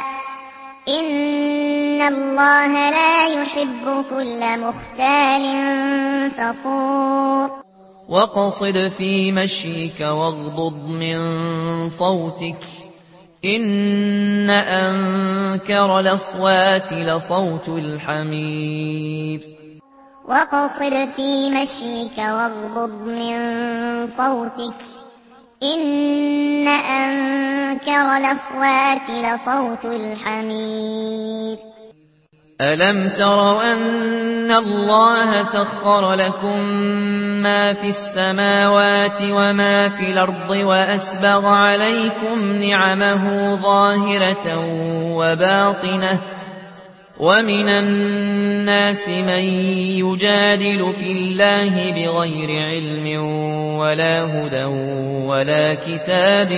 S2: إن الله لا يحب كل مختال فخور
S1: واقصد في مشيك واغضض من صوتك إن أنكر الأصوات لصوت الحمير
S2: واقصد في مشيك واغضض من صوتك إن أنكر الأصوات لصوت الحمير
S1: ألم تروا أن الله سخر لكم ما في السماوات وما في الأرض وأسبغ عليكم نعمه ظاهرة وباطنة ومن الناس من يجادل في الله بغير علم ولا هدى ولا كتاب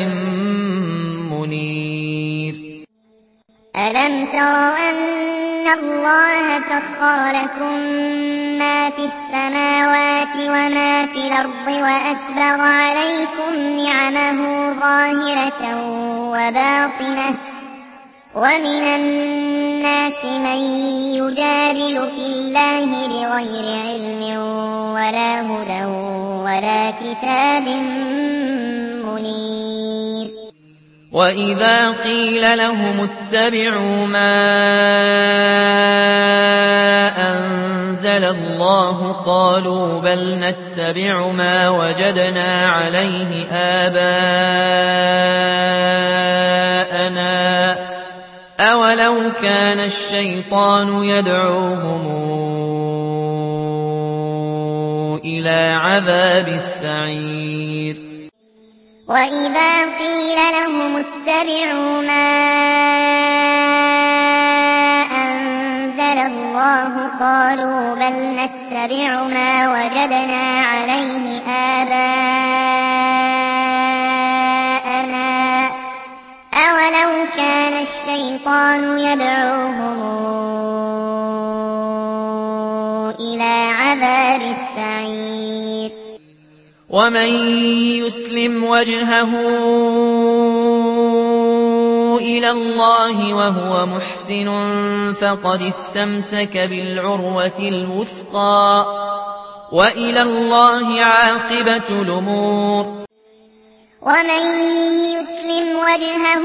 S1: منير
S2: ألم تروا أن الله سخر لكم ما في السماوات وما في الأرض وأسبغ عليكم نعمه ظاهرة وباطنة ومن الناس من يجادل في الله بغير علم ولا هدى ولا كتاب منير
S1: وإذا قيل لهم اتبعوا ما أنزل الله قالوا بل نتبع ما وجدنا عليه آباءنا أولو كان الشيطان يدعوهم إلى عذاب السعير
S2: وإذا قيل لهم اتبعوا ما أنزل الله قالوا بل نتبع ما وجدنا عليه آباءنا أولو كان الشيطان يدعوهم إلى عذاب السعير
S1: ومن يسلم وجهه إلى الله وهو محسن فقد استمسك بالعروة الوثقى وإلى الله عاقبة الأمور
S2: ومن يسلم وجهه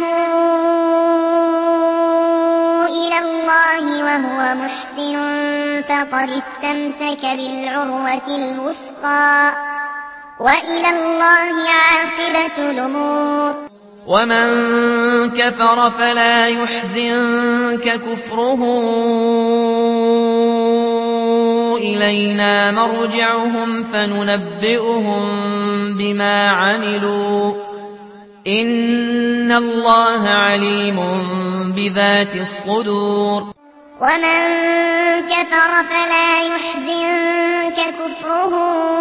S2: إلى الله وهو محسن فقد استمسك بالعروة الوثقى وإلى الله عاقبة الأمور
S1: ومن كفر فلا يحزنك كفره إلينا مرجعهم فننبئهم بما عملوا إن الله عليم بذات الصدور
S2: ومن كفر فلا يحزنك كفره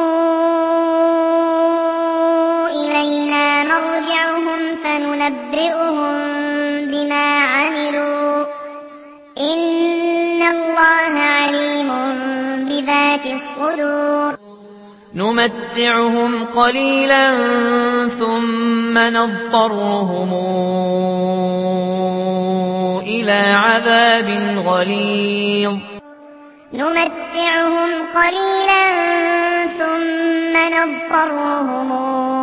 S2: إلينا مرجعهم فننبئهم بما عملوا إن الله عليم بذات الصدور
S1: نمتعهم قليلا ثم نضطرهم إلى عذاب غليظ
S2: نمتعهم قليلا ثم نضطرهم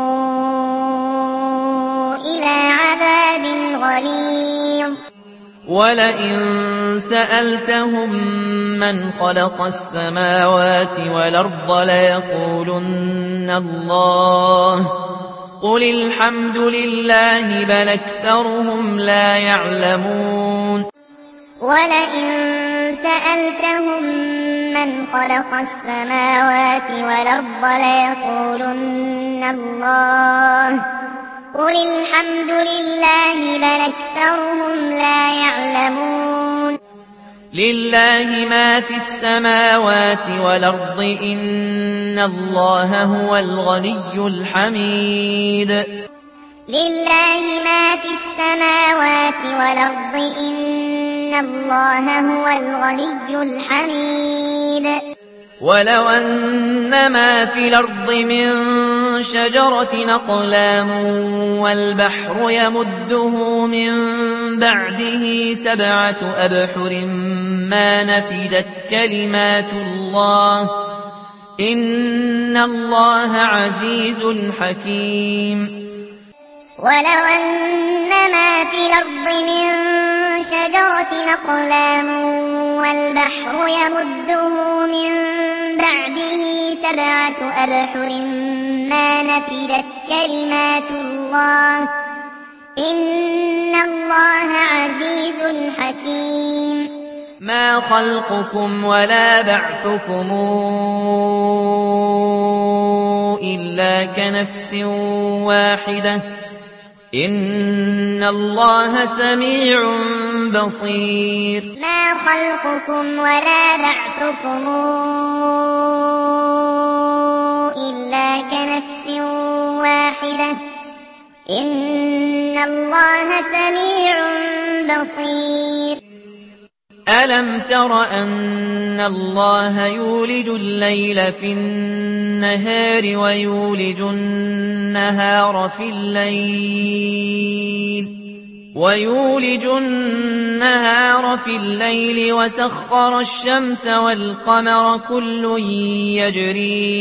S2: إلى عذاب غليظ
S1: ولئن سألتهم من خلق السماوات والأرض ليقولن الله قل الحمد لله بل أكثرهم لا يعلمون
S2: ولئن سألتهم من خلق السماوات والأرض ليقولن الله قل الحمد لله بل أكثرهم لا يعلمون
S1: لله ما في السماوات والأرض إن الله هو الغني الحميد
S2: لله ما في السماوات والأرض إن الله هو الغني الحميد
S1: ولو أن ما في الأرض من شجرة أقلام والبحر يمده من بعده 7 أبحر ما نفدت كلمات الله إن الله عزيز حكيم
S2: ولو أن ما في الأرض من شجرة أقلام والبحر يمده من بعده 7 أبحر ما نفدت كلمات الله إن الله عزيز حكيم
S1: ما خلقكم ولا بعثكم إلا كنفس واحدة إن الله سميع بصير
S2: ما خلقكم ولا بعثكم إلا كنفس واحدة إن الله سميع بصير
S1: ألم تر أن الله يولج الليل في النهار ويولج النهار في الليل وسخر الشمس والقمر كل يجري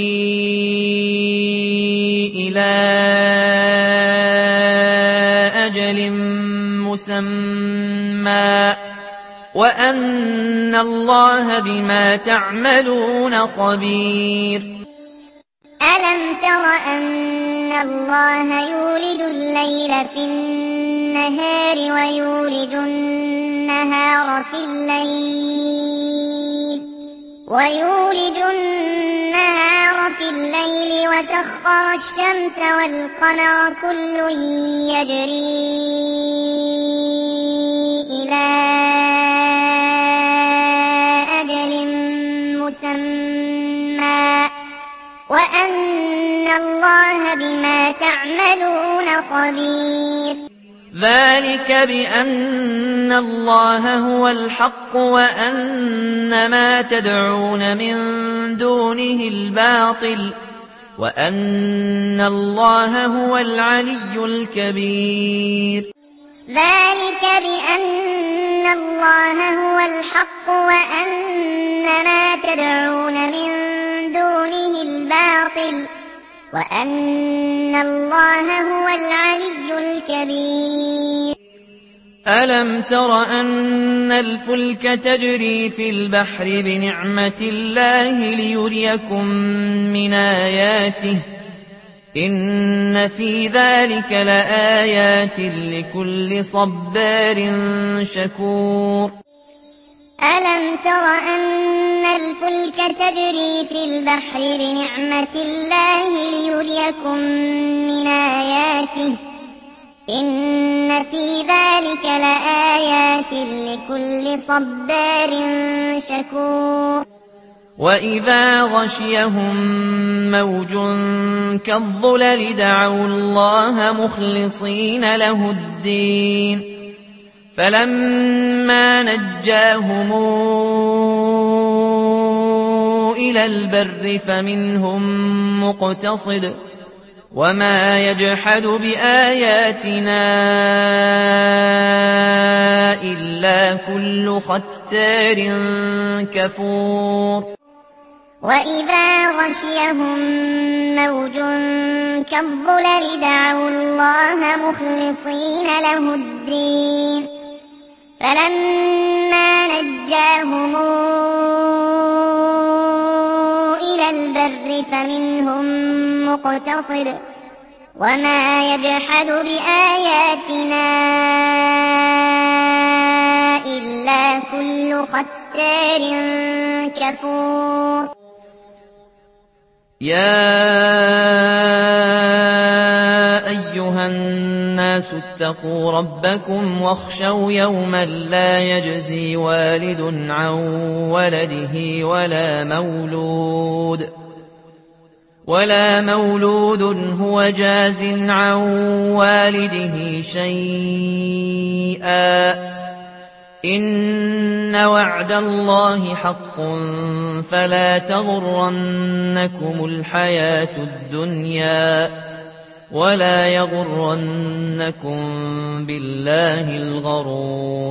S1: إلى أجل مسمى وأن الله بما تعملون خبير
S2: ألم تر أن الله يولج الليل في النهار ويولج النهار في الليل وسخر الشمس والقمر كل يجري إلى أجل مسمى وأن الله بما تعملون خبير
S1: ذلك بأن الله هو الحق وأن ما تدعون من دونه الباطل وأن الله هو العلي الكبير
S2: ذلك بأن الله هو الحق وأن ما تدعون من دونه الباطل وأن الله هو العلي الكبير
S1: ألم تر أن الفلك تجري في البحر بنعمة الله ليريكم من آياته إن في ذلك لآيات لكل صبار شكور
S2: ألم تر أن الفلك تجري في البحر بنعمة الله ليريكم من آياته إن في ذلك لآيات لكل صبار شكور
S1: وإذا غشيهم موج كالظلل دعوا الله مخلصين له الدين فلما نجاهم إلى البر فمنهم مقتصد وما يجحد بآياتنا إلا كل ختار كفور
S2: وإذا غشيهم موج كالظلل دعوا الله مخلصين له الدين فلما نجاهم إلى البر فمنهم مقتصد وما يجحد بآياتنا إلا كل ختار كفور
S1: يا أيها الناس اتقوا ربكم واخشوا يوما لا يجزي والد عن ولده ولا مولود هو جاز عن والده شيئا إن وعد الله حق فلا تغرنكم الحياة الدنيا ولا يغرنكم بالله الغرور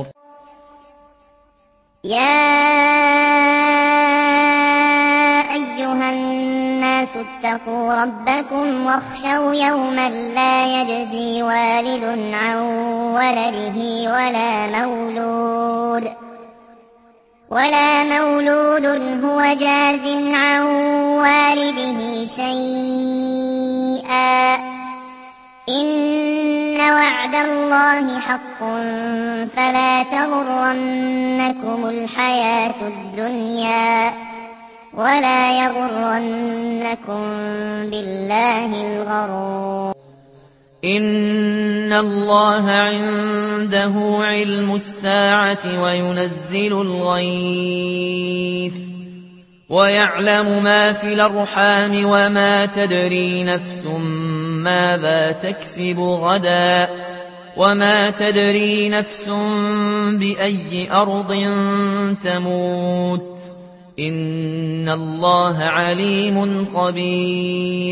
S2: يا أيها الناس اتقوا ربكم واخشوا يوما لا يجزي والد عن ولده ولا مولود هو جاز عن والده شيئا إن وعد الله حق فلا تغرنكم الحياة الدنيا ولا يغرنكم بالله الغرور
S1: إن الله عنده علم الساعة وينزل الغيث ويعلم ما في الأرحام وما تدري نفس ماذا تكسب غدا وما تدري نفس بأي أرض تموت إن الله عليم خبير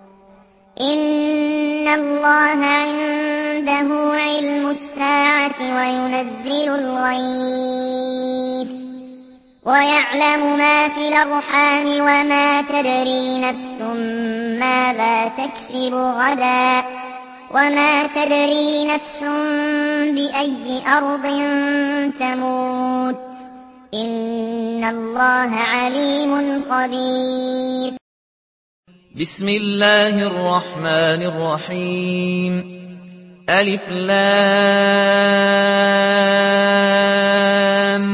S2: إن الله عنده علم الساعة وينزل الغيث ويعلم ما في الأرحام وما تدري نفس ماذا تكسب غدا وما تدري نفس بأي أرض تموت إن الله عليم خبير
S1: بسم الله الرحمن الرحيم ألف لام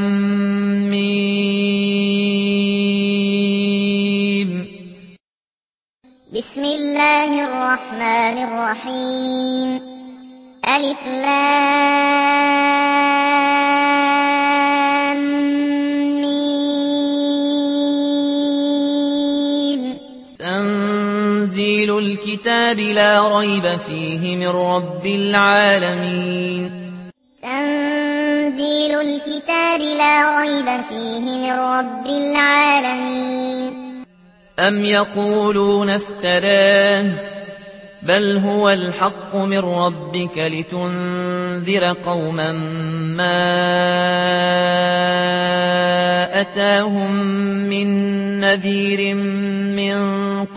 S1: ميم
S2: بسم الله الرحمن الرحيم ألف لام ميم
S1: تنزيل الكتاب لا ريب فيه من رب العالمين
S2: تنزيل الكتاب لا ريب فيه من رب العالمين
S1: أم يقولون افتراه بل هو الحق من ربك لتنذر قوما ما أتاهم من نذير من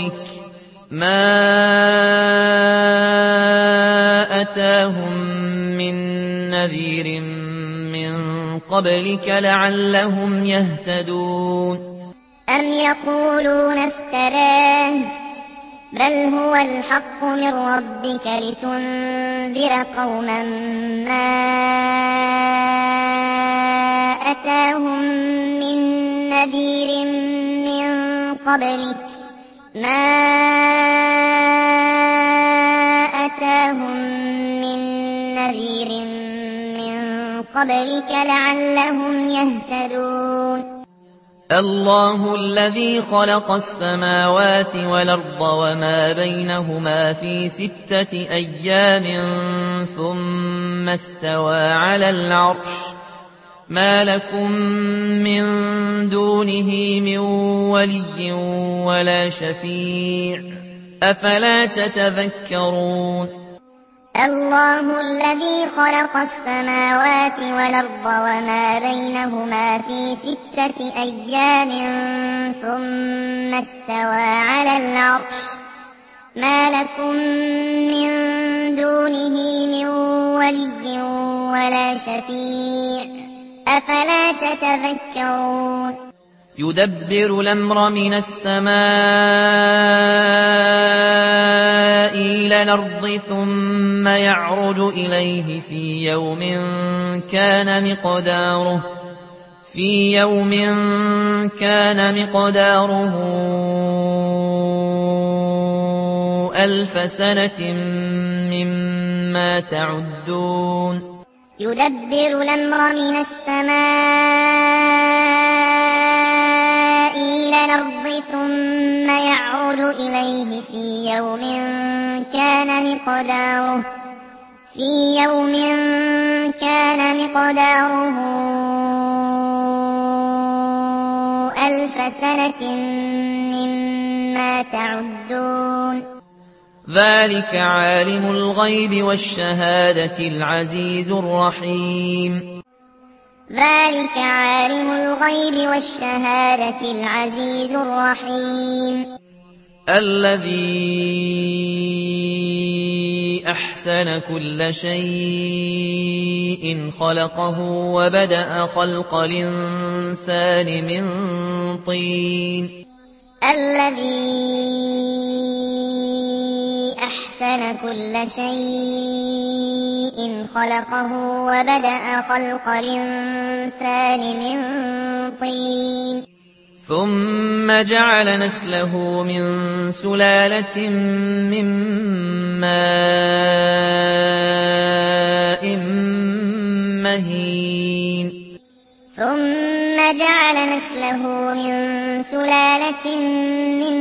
S1: قبلك لعلهم يهتدون
S2: أم يقولون افتراه بل هو الحق من ربك لتنذر قوما ما أتاهم من نذير نذير من قبلك لعلهم يهتدون
S1: الله الذي خلق السماوات والأرض وما بينهما في 6 أيام ثم استوى على العرش ما لكم من دونه من ولي ولا شفيع أفلا تتذكرون
S2: الله الذي خلق السماوات والأرض وما بينهما في 6 أيام ثم استوى على العرش ما لكم من دونه من ولي ولا شفيع أفلا تتذكرون
S1: يدبر الأمر من السماء إلى الأرض ثم يعرج إليه في يوم كان مقداره 1000 سنة مما تعدون
S2: يدبر الأمر من السماء إلى الأرض ثم يعرج إليه في يوم كان مقداره 1000 سنة مما تعدون
S1: ذلك عالم الغيب والشهادة العزيز الرحيم
S2: ذلك عالم الغيب والشهادة العزيز الرحيم
S1: الذي أحسن كل شيء خلقه وبدأ خلق الإنسان من طين
S2: الذي أحسن كل شيء خلقه وبدأ خلق الإنسان من طين
S1: ثم جعل نسله من سلالة من ماء مهين
S2: ثم جعل نسله من سلالة من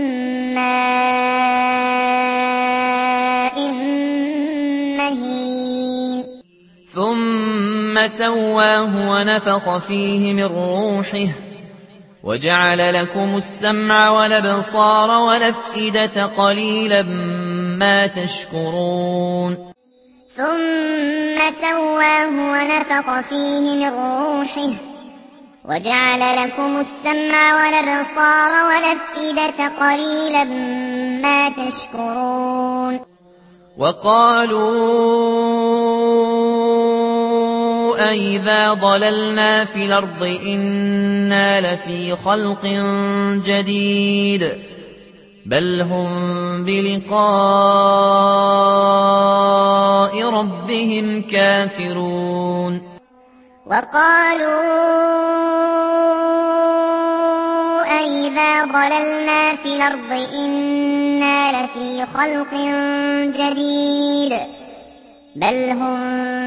S2: ماء مهين
S1: ثم سواه ونفخ فيه من روحه وجعل لكم السمع والأبصار والأفئدة قليلا ما تشكرون
S2: ثم سواه ونفخ فيه من روحه وجعل لكم السمع والأبصار والأفئدة قليلا ما تشكرون
S1: وقالوا أئذا ضللنا في الأرض إنا لفي خلق جديد بل هم بلقاء ربهم كافرون
S2: وقالوا أئذا ضللنا في الأرض إنا لفي خلق جديد بل هم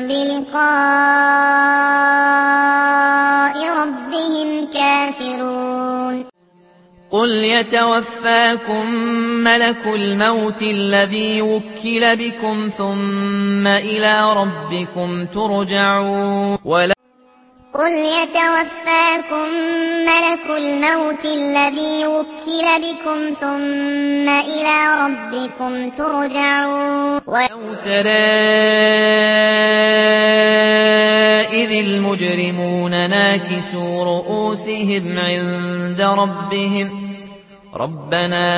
S2: بلقاء ربهم كافرون
S1: قل يتوفاكم ملك الموت الذي وكل بكم ثم إلى ربكم ترجعون
S2: قل يتوفاكم ملك الموت الذي وكل بكم ثم إلى ربكم ترجعون
S1: ولو ترى إذ المجرمون ناكسوا رؤوسهم عند ربهم ربنا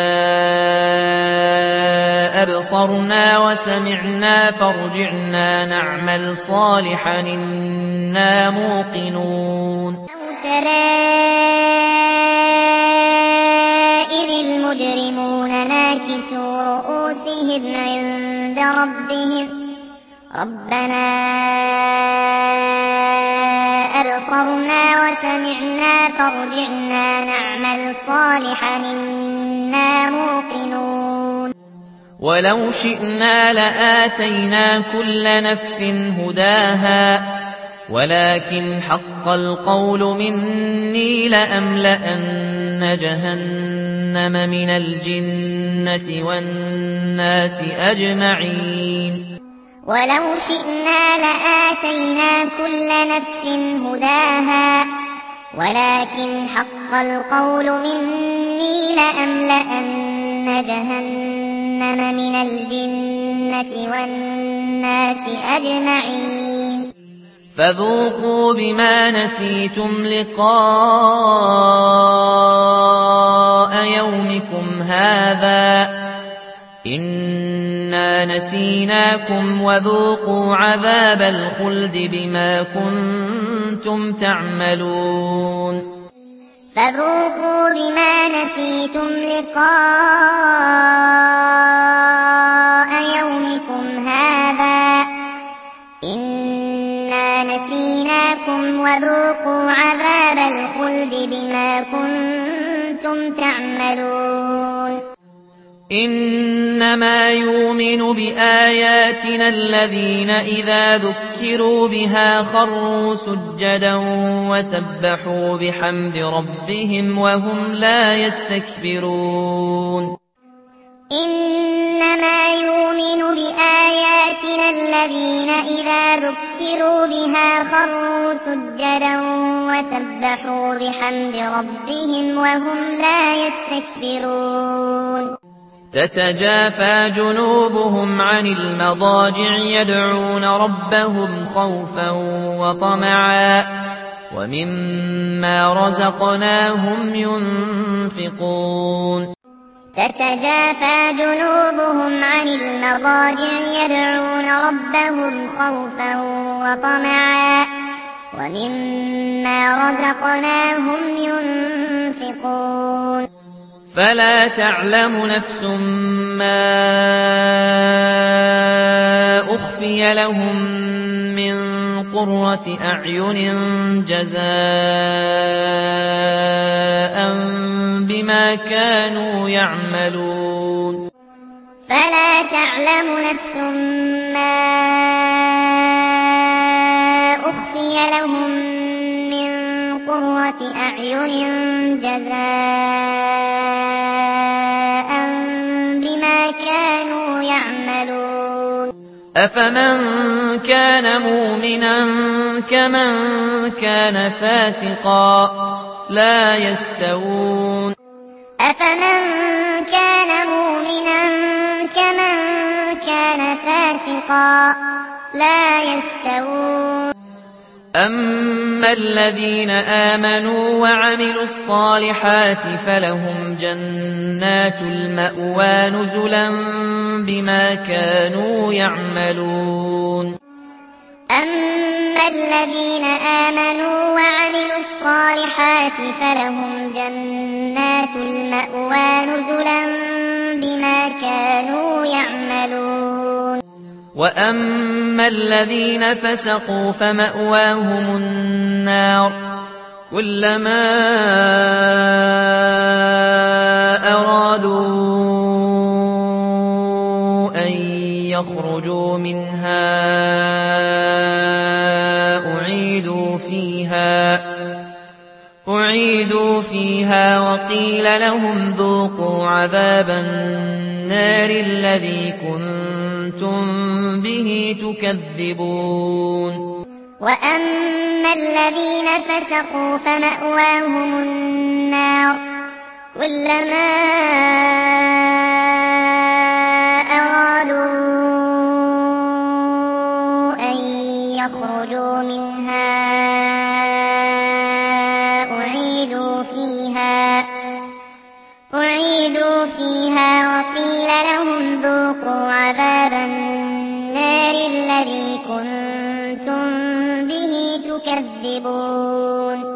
S1: أبصرنا وسمعنا فارجعنا نعمل صالحا إنا موقنون
S2: ترى إذ المجرمون ناكسوا رؤوسهم عند ربهم ربنا أبصرنا وسمعنا فارجعنا نعمل صالحا إنا موقنون
S1: ولو شئنا لآتينا كل نفس هداها ولكن حق القول مني لأملأن جهنم من الجنة والناس أجمعين
S2: ولو شئنا لآتينا كل نفس هداها ولكن حق القول مني لأملأن جهنم من الجنة والناس أجمعين
S1: فذوقوا بما نسيتم لقاء يومكم هذا إنا نسيناكم وذوقوا عذاب الخلد بما كنتم تعملون
S2: فذوقوا بما نسيتم لقاء يومكم هذا إنا نسيناكم وذوقوا عذاب الخلد بما كنتم تعملون
S1: إنما يؤمن بآياتنا الذين إذا ذكروا بها خروا سجدا وسبحوا بحمد ربهم وهم لا يستكبرون
S2: إنما يؤمن بآياتنا الذين إذا ذكروا بها خروا سجدا وسبحوا بحمد ربهم وهم لا يستكبرون
S1: تتجافى جنوبهم عن المضاجع يدعون ربهم خوفا وطمعا ومما رزقناهم ينفقون
S2: تتجافى جنوبهم عن المضاجع يدعون ربهم خوفا وطمعا ومما رزقناهم ينفقون
S1: فلا تعلم نفس ما أخفي لهم من قرة أعين جزاء بما كانوا يعملون
S2: فلا تعلم نفس ما أخفي لهم من قرة أعين جزاء بما كانوا يعملون
S1: أفمن كان مؤمنا كمن كان فاسقا لا يستوون
S2: أفمن كان مؤمنا كمن كان فاسقا لا يستوون
S1: أما الذين آمنوا وعملوا الصالحات فلهم جنات المأوى نزلا بما كانوا يعملون
S2: أما الذين آمنوا وعملوا الصالحات فلهم جنات المأوى نزلا بما كانوا يعملون
S1: وأما الذين فسقوا فمأواهم النار كلما أرادوا أن يخرجوا منها أعيدوا فيها وقيل لهم ذوقوا عذاب النار الذي كنتم به تكذبون
S2: وأما الذين فسقوا فمأواهم النار كلما أرادوا أن يخرجوا منها أعيدوا فيها وقيل لهم ذوقوا عذاب النار الذي كنتم به تكذبون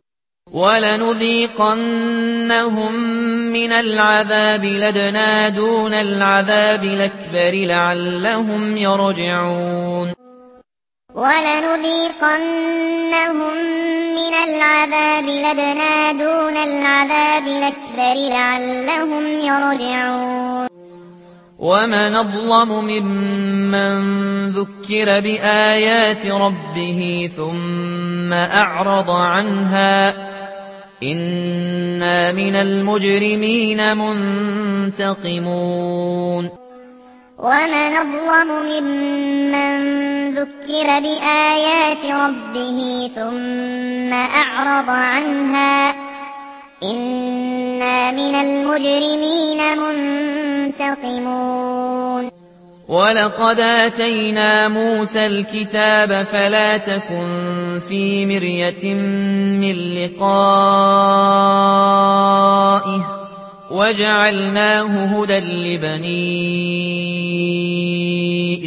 S1: ولنذيقنهم من العذاب لدنا دون العذاب الأكبر لعلهم يرجعون
S2: ولنذيقنهم من العذاب لدنا دون العذاب الأكبر لعلهم يرجعون
S1: ومن أظلم ممن ذكر بآيات ربه ثم أعرض عنها إنا من المجرمين منتقمون
S2: ومن أظلم ممن ذكر بآيات ربه ثم أعرض عنها إنا من المجرمين منتقمون
S1: ولقد آتينا موسى الكتاب فلا تكن في مرية من لقائه وجعلناه هدى لبني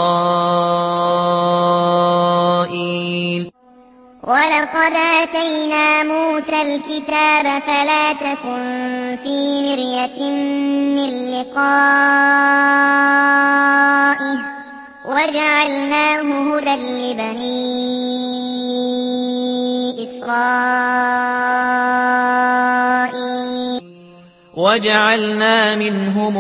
S1: إسرائيل
S2: ولقد آتينا موسى الكتاب فلا تكن في مرية من لقائه وجعلناه هدى لبني إسرائيل
S1: وجعلنا منهم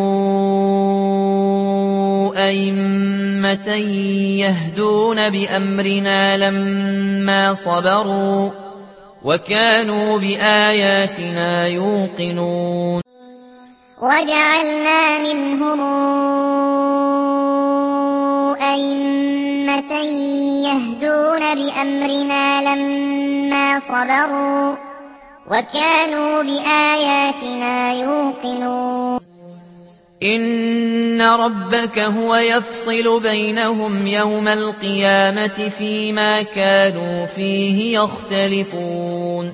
S1: أئمة يهدون بأمرنا لما صبروا وكانوا بآياتنا يوقنون
S2: وجعلنا منهم أئمة يهدون بأمرنا لما صبروا وكانوا بآياتنا يوقنون
S1: إن ربك هو يفصل بينهم يوم القيامة فيما كانوا فيه يختلفون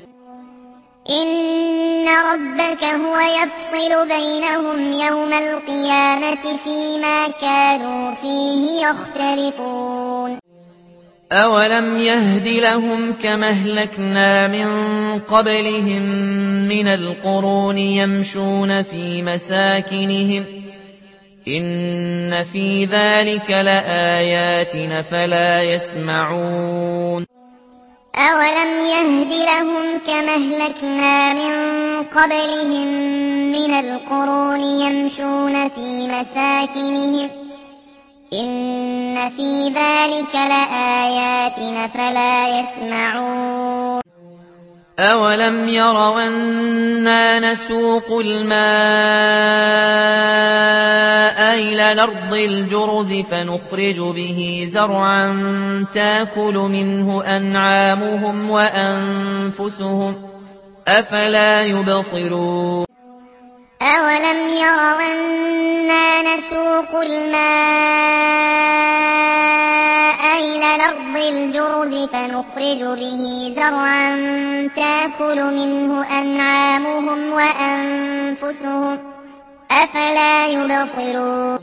S2: إن ربك هو يفصل بينهم يوم القيامة فيما كانوا فيه يختلفون
S1: أولم يهد لهم كما أهلكنا من قبلهم من القرون يمشون في مساكنهم إن في ذلك لآيات فلا يسمعون
S2: أولم يهد لهم كما أهلكنا من قبلهم من القرون يمشون في مساكنهم إن في ذلك لآيات فلا يسمعون
S1: أولم يروا أنا نسوق الماء إلى الأرض الجرز فنخرج به زرعا تأكل منه أنعامهم وأنفسهم أفلا يبصرون
S2: أولم يروا أنا نسوق الماء إلى الأرض الجرز فنخرج به زرعا تأكل منه أنعامهم وأنفسهم أفلا يبصرون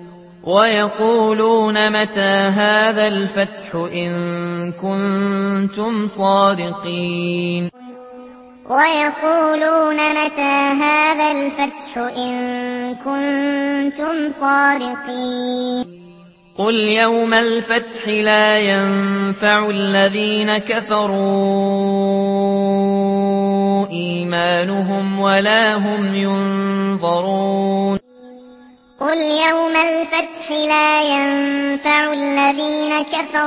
S1: ويقولون متى هذا الفتح إن كنتم صادقين
S2: ويقولون متى هذا الفتح إن كنتم صادقين
S1: قل يوم الفتح لا ينفع الذين كفروا إيمانهم ولا هم ينظرون
S2: قل يوم الفتح لا ينفع الذين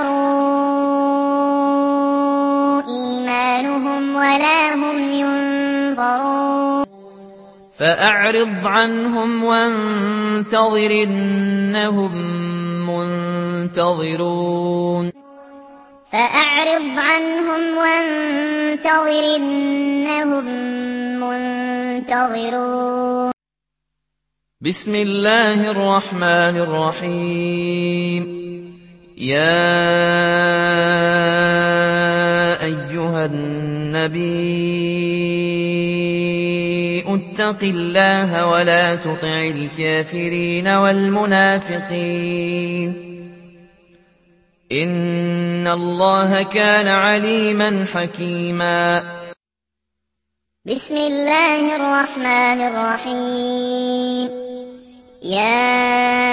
S2: كفروا إيمانهم ولا هم ينظرون
S1: فأعرض عنهم وانتظر إنهم منتظرون
S2: فأعرض عنهم وانتظر إنهم منتظرون
S1: بسم الله الرحمن الرحيم يا أيها النبي اتق الله ولا تطع الكافرين والمنافقين إن الله كان عليما حكيما
S2: بسم الله الرحمن الرحيم يا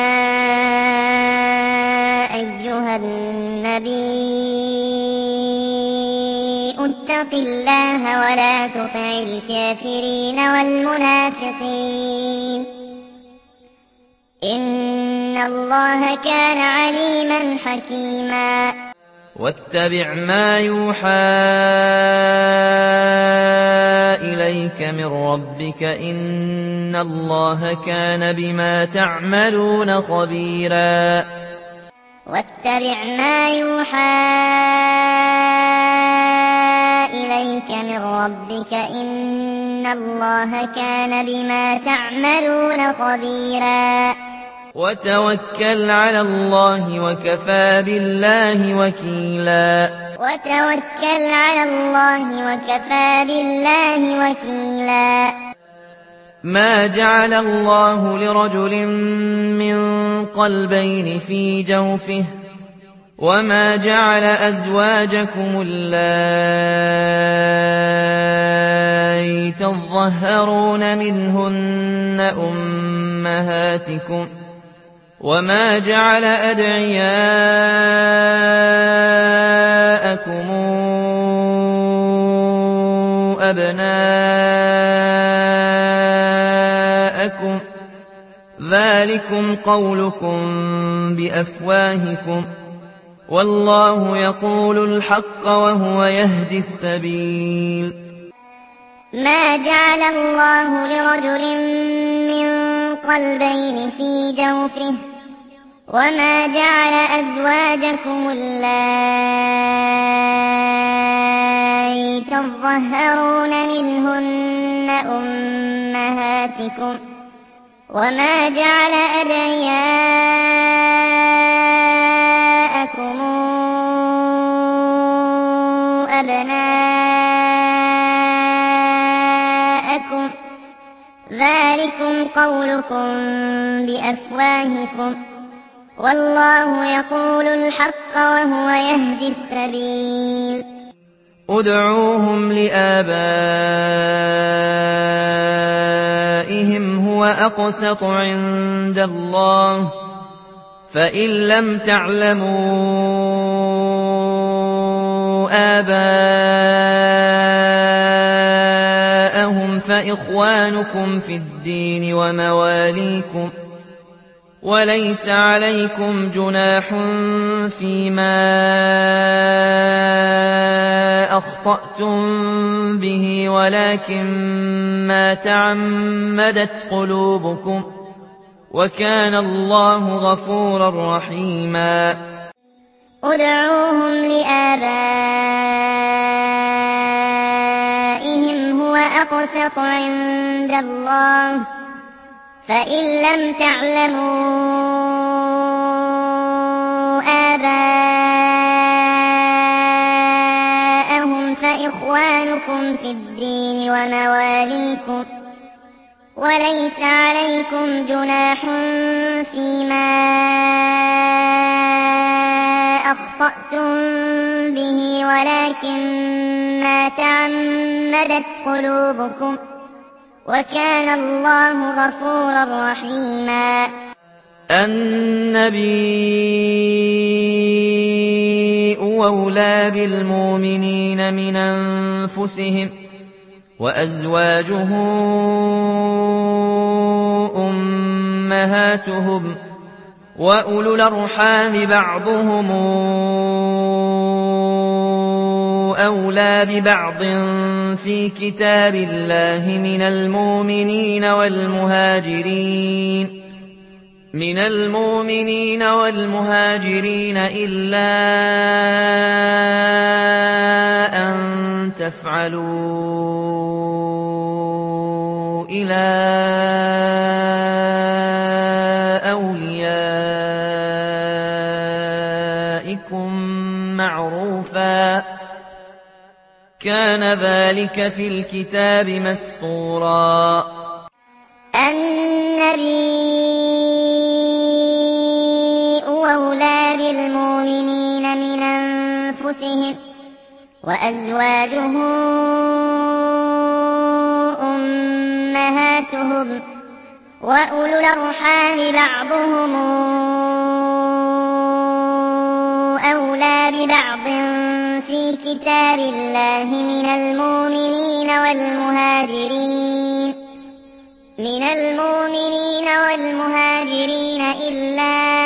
S2: أيها النبي اتق الله ولا تطع الكافرين والمنافقين الله كان عليما حكيما
S1: واتبع ما يوحى إليك من ربك إن الله كان بما تعملون خبيرا
S2: واتبع ما يوحى إليك من ربك إن الله كان بما تعملون خبيرا
S1: وتوكل على الله وكفى بالله وكيلا
S2: وتوكل على الله وكفى بالله وكيلا
S1: ما جعل الله لرجل من قلبين في جوفه وما جعل أزواجكم اللائي تظهرون منهن أمهاتكم وما جعل أدعياءكم أبناءكم ذلكم قولكم بأفواهكم والله يقول الحق وهو يهدي السبيل
S2: ما جعل الله لرجل من قلبين في جوفه وما جعل أزواجكم اللائي تظهرون منهن أمهاتكم وما جعل أدعياءكم أبناءكم ذلكم قولكم بأفواهكم والله يقول الحق وهو يهدي السبيل
S1: ادعوهم لآبائهم هو أقسط عند الله فإن لم تعلموا آباءهم فإخوانكم في الدين ومواليكم وليس عليكم جناح فيما أخطأتم به ولكن ما تعمدت قلوبكم وكان الله غفورا رحيما
S2: ادعوهم لآبائهم هو أقسط عند الله فإن لم تعلموا آباءهم فإخوانكم في الدين ومواليكم وليس عليكم جناح فيما أخطأتم به ولكن ما تعمدت قلوبكم وكان الله غفورا رحيما
S1: النبي أولى بالمؤمنين من أنفسهم وأزواجه أمهاتهم وأولو الأرحام بعضهم أولى ببعض في كتاب الله من المؤمنين والمهاجرين إلا أن تفعلوا إلى أوليائكم معروفا كان ذلك في الكتاب مسطورا
S2: النبي أولى بالمؤمنين من أنفسهم وأزواجه أمهاتهم وأولو الأرحام بعضهم أولى ببعض في كتاب الله من المؤمنين والمهاجرين إلا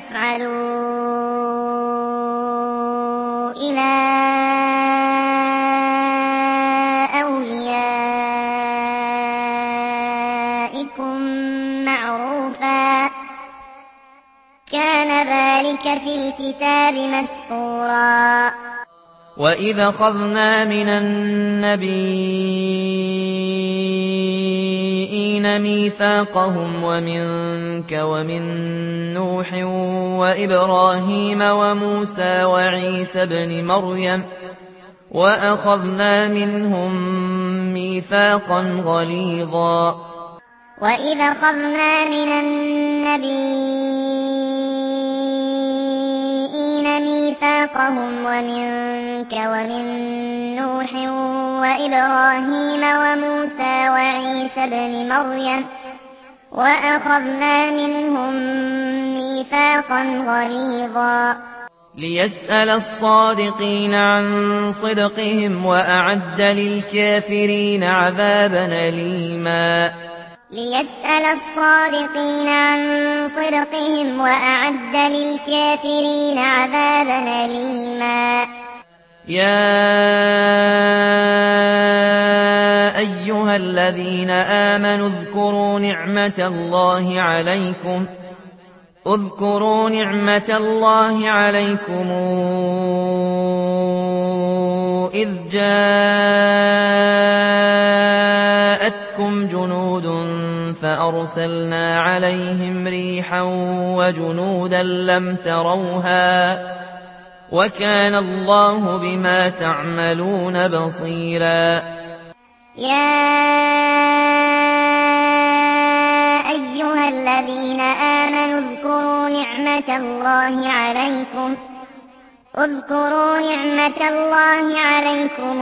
S2: تفعلوا إلى أوليائكم معروفا كان ذلك في الكتاب مسطورا
S1: وإذا أخذنا من النبيين ميثاقهم ومنك ومن نوح وإبراهيم وموسى وعيسى ابن مريم وأخذنا منهم ميثاقا غليظا
S2: وإذا أخذنا من النبيين ميثاقهم ومنك ومن نوح وإبراهيم وموسى وعيسى ابن مريم وأخذنا منهم ميثاقا غليظا
S1: ليسأل الصادقين عن صدقهم وأعد للكافرين عذابا أليما
S2: ليسأل الصادقين عن صدقهم وأعد للكافرين عذابا أليما
S1: يا أيها الذين آمنوا اذكروا نعمة الله عليكم إذ جاءتكم جنود فأرسلنا عليهم ريحا وجنودا لم تروها وكان الله بما تعملون بصيرا
S2: يا أيها الذين آمنوا اذكروا نعمة الله عليكم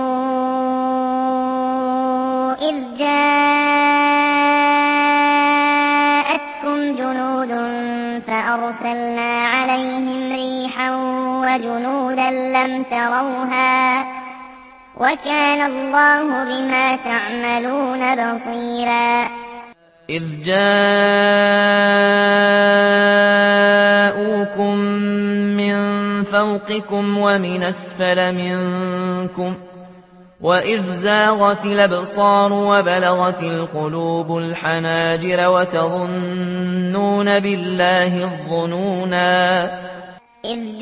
S2: إذ جاءتكم جنود فأرسلنا عليهم ريحا وجنودا لم تروها وكان الله بما تعملون بصيرا
S1: إذ جاءوكم من فوقكم ومن أسفل منكم وإذ زاغت الأبصار وبلغت القلوب الحناجر وتظنون بالله الظنونا
S2: إذ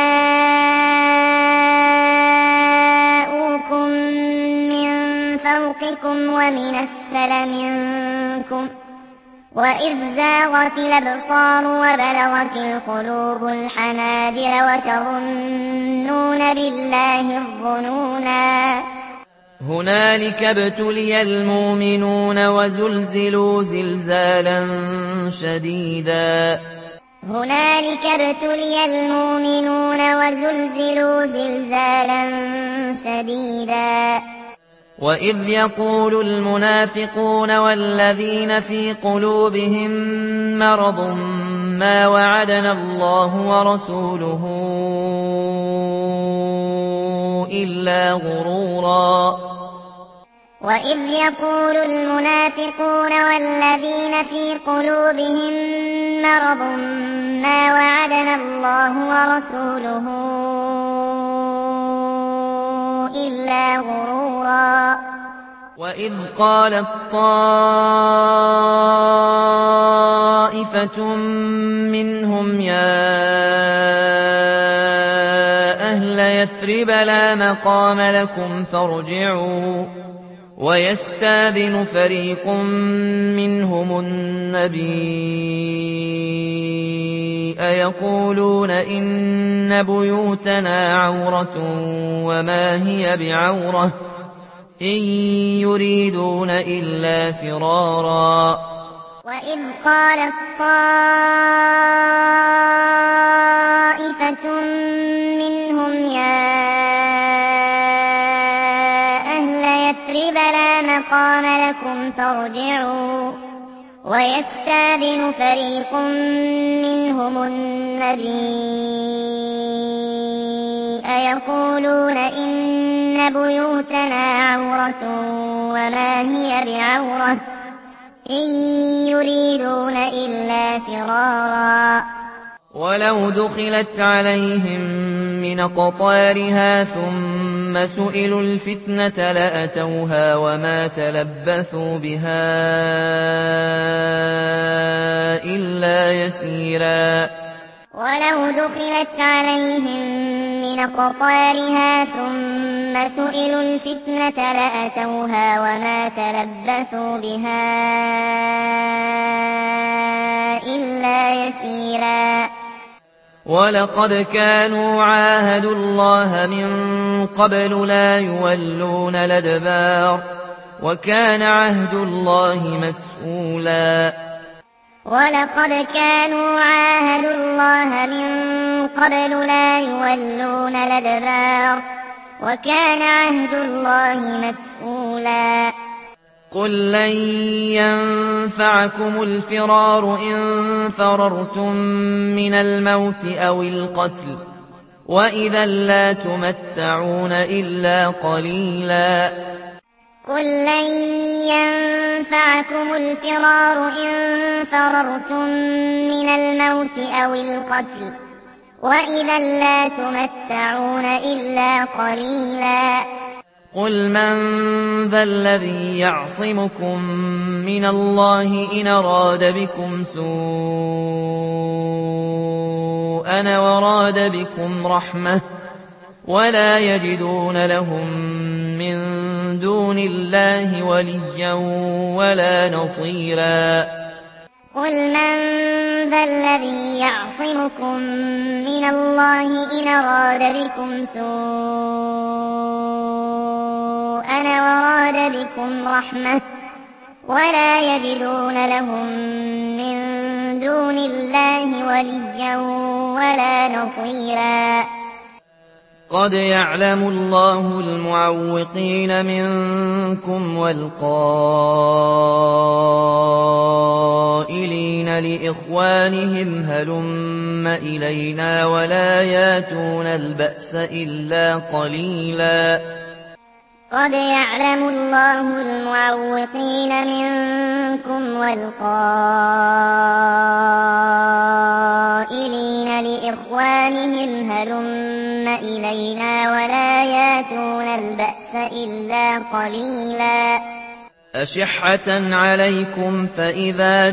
S2: جاءوكم من فوقكم ومن أسفل منكم وإذ زاغت الأبصار وبلغت القلوب الحناجر وتظنون بالله الظنونا
S1: هنالك ابتلي المؤمنون وزلزلوا زلزالا شديدا
S2: هنالك ابتلي المؤمنون وزلزلوا زلزالا شديدا
S1: وإذ يقول المنافقون والذين في قلوبهم مرض ما وعدنا الله ورسوله إلا غرورا
S2: وإذ يقول المنافقون والذين في قلوبهم مرض ما وعدنا الله ورسوله إلا غرورا
S1: وإذ قالت طائفة منهم يا أهل يثرب لا مقام لكم فارجعوا ويستاذن فريق منهم النبي أيقولون إن بيوتنا عورة وما هي بعورة إن يريدون إلا فرارا
S2: وإذ قالت طائفة منهم يا أهل يثرب لا مقام لكم فارجعوا ويستاذن فريق منهم النبي أيقولون إن بيوتنا عورة وما هي بعورة إن يريدون إلا فرارا
S1: ولو دخلت عليهم من أقطارها ثم سئلوا الفتنة لأتوها وما تلبثوا بها إلا يسيرا
S2: ولو دخلت عليهم من أقطارها ثم سئلوا الفتنة لأتوها وما تلبثوا بها إلا يسيرا
S1: ولقد كانوا عاهدوا الله من قبل لا يولون الأدبار وكان عهد الله مسؤولا
S2: ولقد كانوا عاهدوا الله من قبل لا يولون الأدبار وكان عهد الله مسؤولا
S1: قل لن ينفعكم الفرار إن فررتم من الموت أو القتل وإذا لا تمتعون إلا قليلا
S2: قل لن ينفعكم الفرار إن فررتم من الموت أو القتل وإذا لا تمتعون إلا قليلا
S1: قل من ذا الذي يعصمكم من الله إن أراد بكم سوءا وراد بكم رحمة ولا يجدون لهم من دون الله وليا ولا نصيرا
S2: قل من ذا الذي يعصمكم من الله إن أراد بكم سوءا وراد بكم رحمة ولا يجدون لهم من دون الله وليا ولا نصيرا
S1: قد يعلم الله المعوقين منكم والقائلين لإخوانهم هلم إلينا ولا ياتون البأس إلا قليلا
S2: قد يعلم الله المعوقين منكم والقائلين لإخوانهم هلم إلينا ولا ياتون البأس إلا قليلا
S1: أشحة عليكم فإذا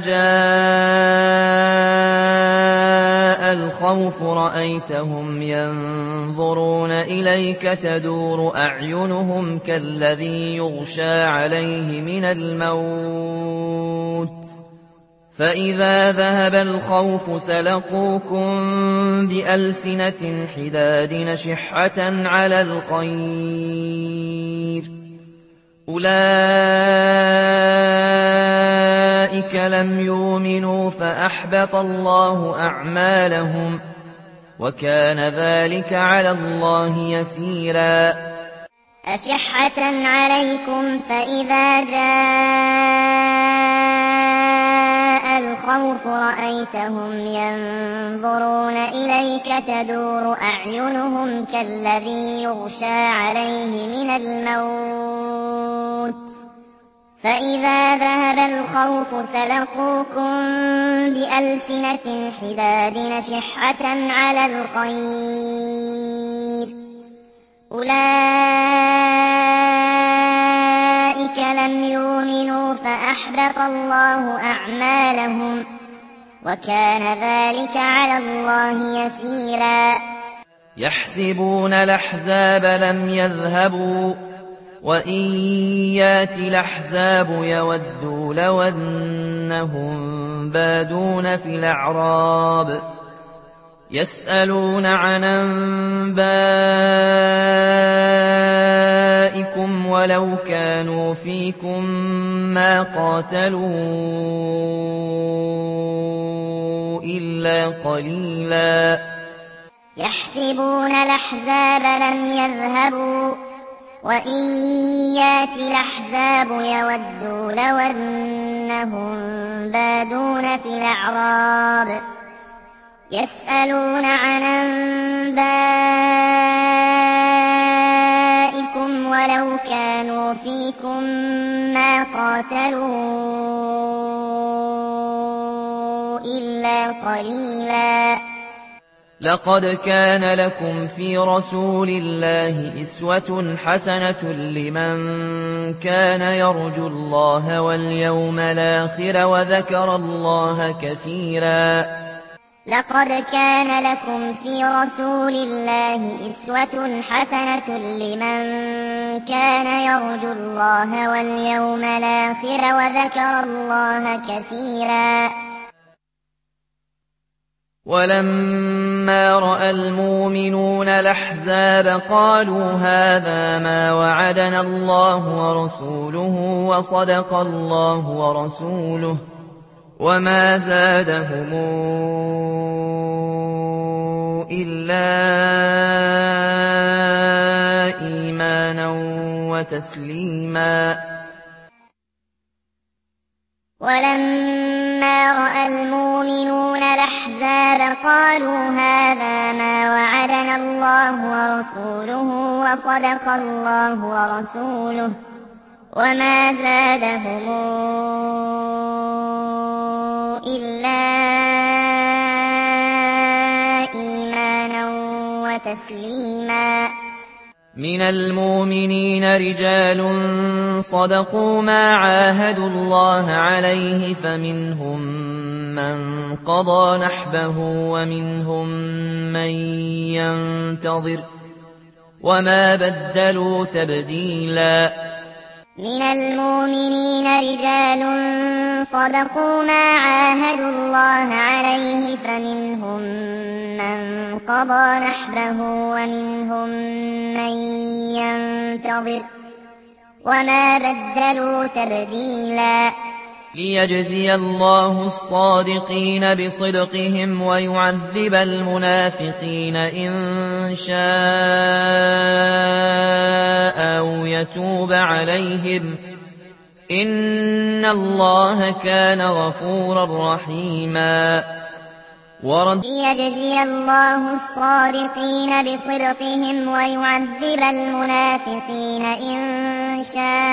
S1: جاء الخوف رأيتهم ينظرون إليك تدور أعينهم كالذي يغشى عليه من الموت فإذا ذهب الخوف سلقوكم بألسنة حداد نشحة على الخير أولئك لم يؤمنوا فأحبط الله أعمالهم وكان ذلك على الله يسيرا
S2: أشحة عليكم فإذا جاء الخوف رأيتهم ينظرون إليك تدور أعينهم كالذي يغشى عليه من الموت فإذا ذهب الخوف سلقوكم بألسنة حداد نشحة على الخير أولئك لم يؤمنوا فأحبط الله أعمالهم وكان ذلك على الله يسيرا
S1: يحسبون الأحزاب لم يذهبوا وإن ياتي الأحزاب يودوا لو أنهم بادون في الأعراب يسألون عن أنبائكم ولو كانوا فيكم ما قاتلوا إلا قليلا
S2: يحسبون الأحزاب لم يذهبوا وإن ياتي الأحزاب يودوا لو أنهم بادون في الأعراب يسألون عن أنبائكم ولو كانوا فيكم ما قاتلوا إلا قليلا
S1: لقد كان لكم في رسول الله أسوة حسنة لمن كان يرجو الله واليوم الآخر وذكر الله كثيرا.
S2: لقد كان لكم في رسول الله أسوة حسنة لمن كان يرجو الله واليوم الآخر وذكر الله كثيرا.
S1: ولما رأى المؤمنون الأحزاب قالوا هذا ما وعدنا الله ورسوله وصدق الله ورسوله وما زادهم إلا إيمانا وتسليما.
S2: ولما رأى المؤمنون الأحزاب قالوا هذا ما وعدنا الله ورسوله وصدق الله ورسوله وما زادهم إلا إيمانا وتسليما.
S1: من المؤمنين رجال صدقوا ما عاهدوا الله عليه فمنهم من قضى نحبه ومنهم من ينتظر وما بدلوا تبديلا.
S2: من المؤمنين رجال صدقوا ما عاهدوا الله عليه فمنهم من قضى نحبه ومنهم من ينتظر وما بدلوا تبديلا.
S1: ليجزي الله الصادقين بصدقهم ويعذب المنافقين إن شاء أو يتوب عليهم إن الله كان غفورا رحيما.
S2: ليجزي الله الصادقين بصدقهم ويعذب المنافقين إن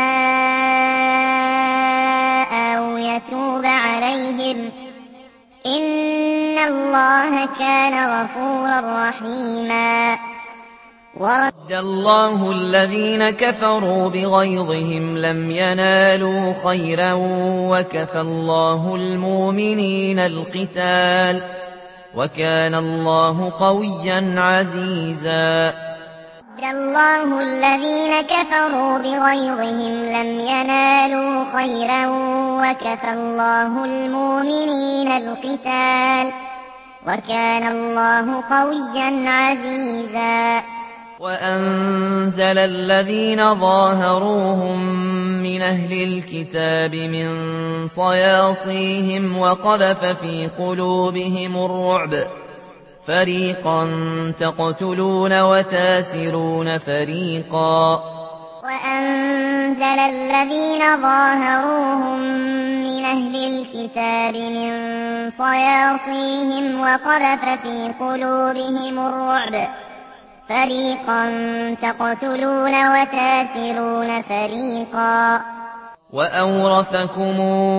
S2: شاء أو يتوب عليهم إن الله كان غفورا رحيما.
S1: ورد الله الذين كفروا بغيظهم لم ينالوا خيرا وكفى الله المؤمنين القتال وكان الله قويا عزيزا.
S2: ورد الله الذين كفروا بغيظهم لم ينالوا خيرا وكفى الله المؤمنين القتال وكان الله قويا عزيزا.
S1: وأنزل الذين ظاهروهم من أهل الكتاب من صياصيهم وقذف في قلوبهم الرعب فريقا تقتلون وتاسرون فريقا.
S2: وأنزل الذين ظاهروهم من أهل الكتاب من صياصيهم وقذف في قلوبهم الرعب فريقا تقتلون وتاسرون فريقا.
S1: وأورثكم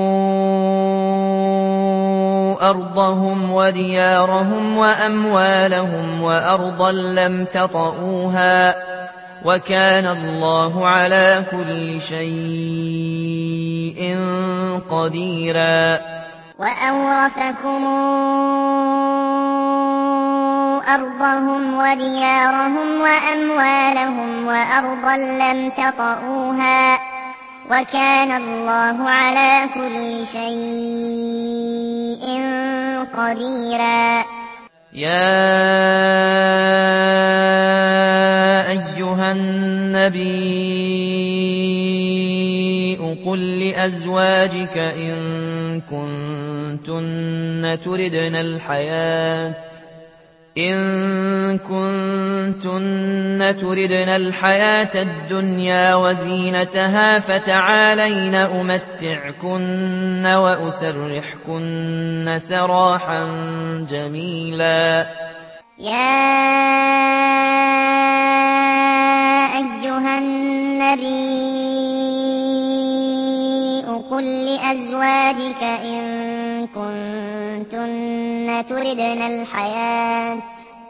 S1: أرضهم وديارهم وأموالهم وأرضا لم تطئوها وكان الله على كل شيء قديرا.
S2: وأورثكم أرضهم وديارهم وأموالهم وأرضا لم تطئوها وكان الله على كل شيء قديرا.
S1: يا أيها النبي قل لأزواجك إن كنتن تردن الحياة الدنيا وزينتها فتعالين أمتعكن وأسرحكن سراحا جميلا.
S2: يا أيها النبي قل لأزواجك إن كنتن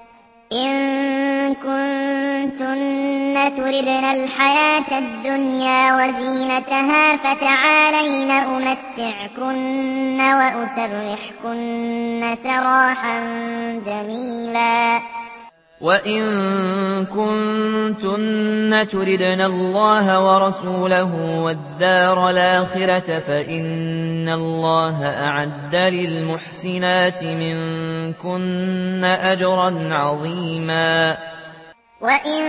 S2: إن كنتن تردن الحياة الدنيا وزينتها فتعالين أمتعكن وأسرحكن سراحا جميلا
S1: وإن كنتن تردن الله ورسوله والدار الآخرة فإن الله أعد للمحسنات منكن أجرا عظيما
S2: وإن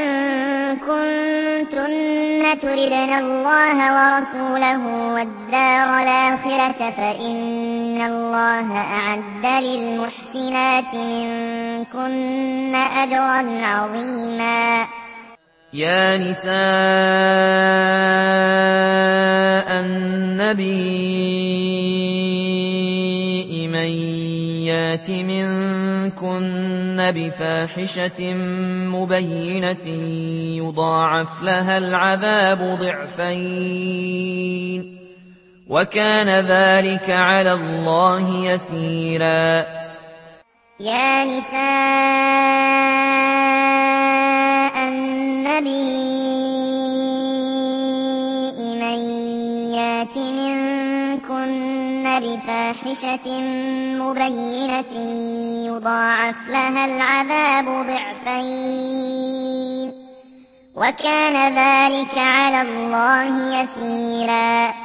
S2: كنتن تردن الله ورسوله والدار الآخرة فإن الله أعد للمحسنات منكن أجرا عظيما
S1: يا نساء النبي من يات منكن بفاحشة مبينة يضاعف لها العذاب ضعفين وكان ذلك على الله يسيرا
S2: يا نساء النبي من يات منكن بفاحشة مبينة يضاعف لها العذاب ضعفين وكان ذلك على الله يسيرا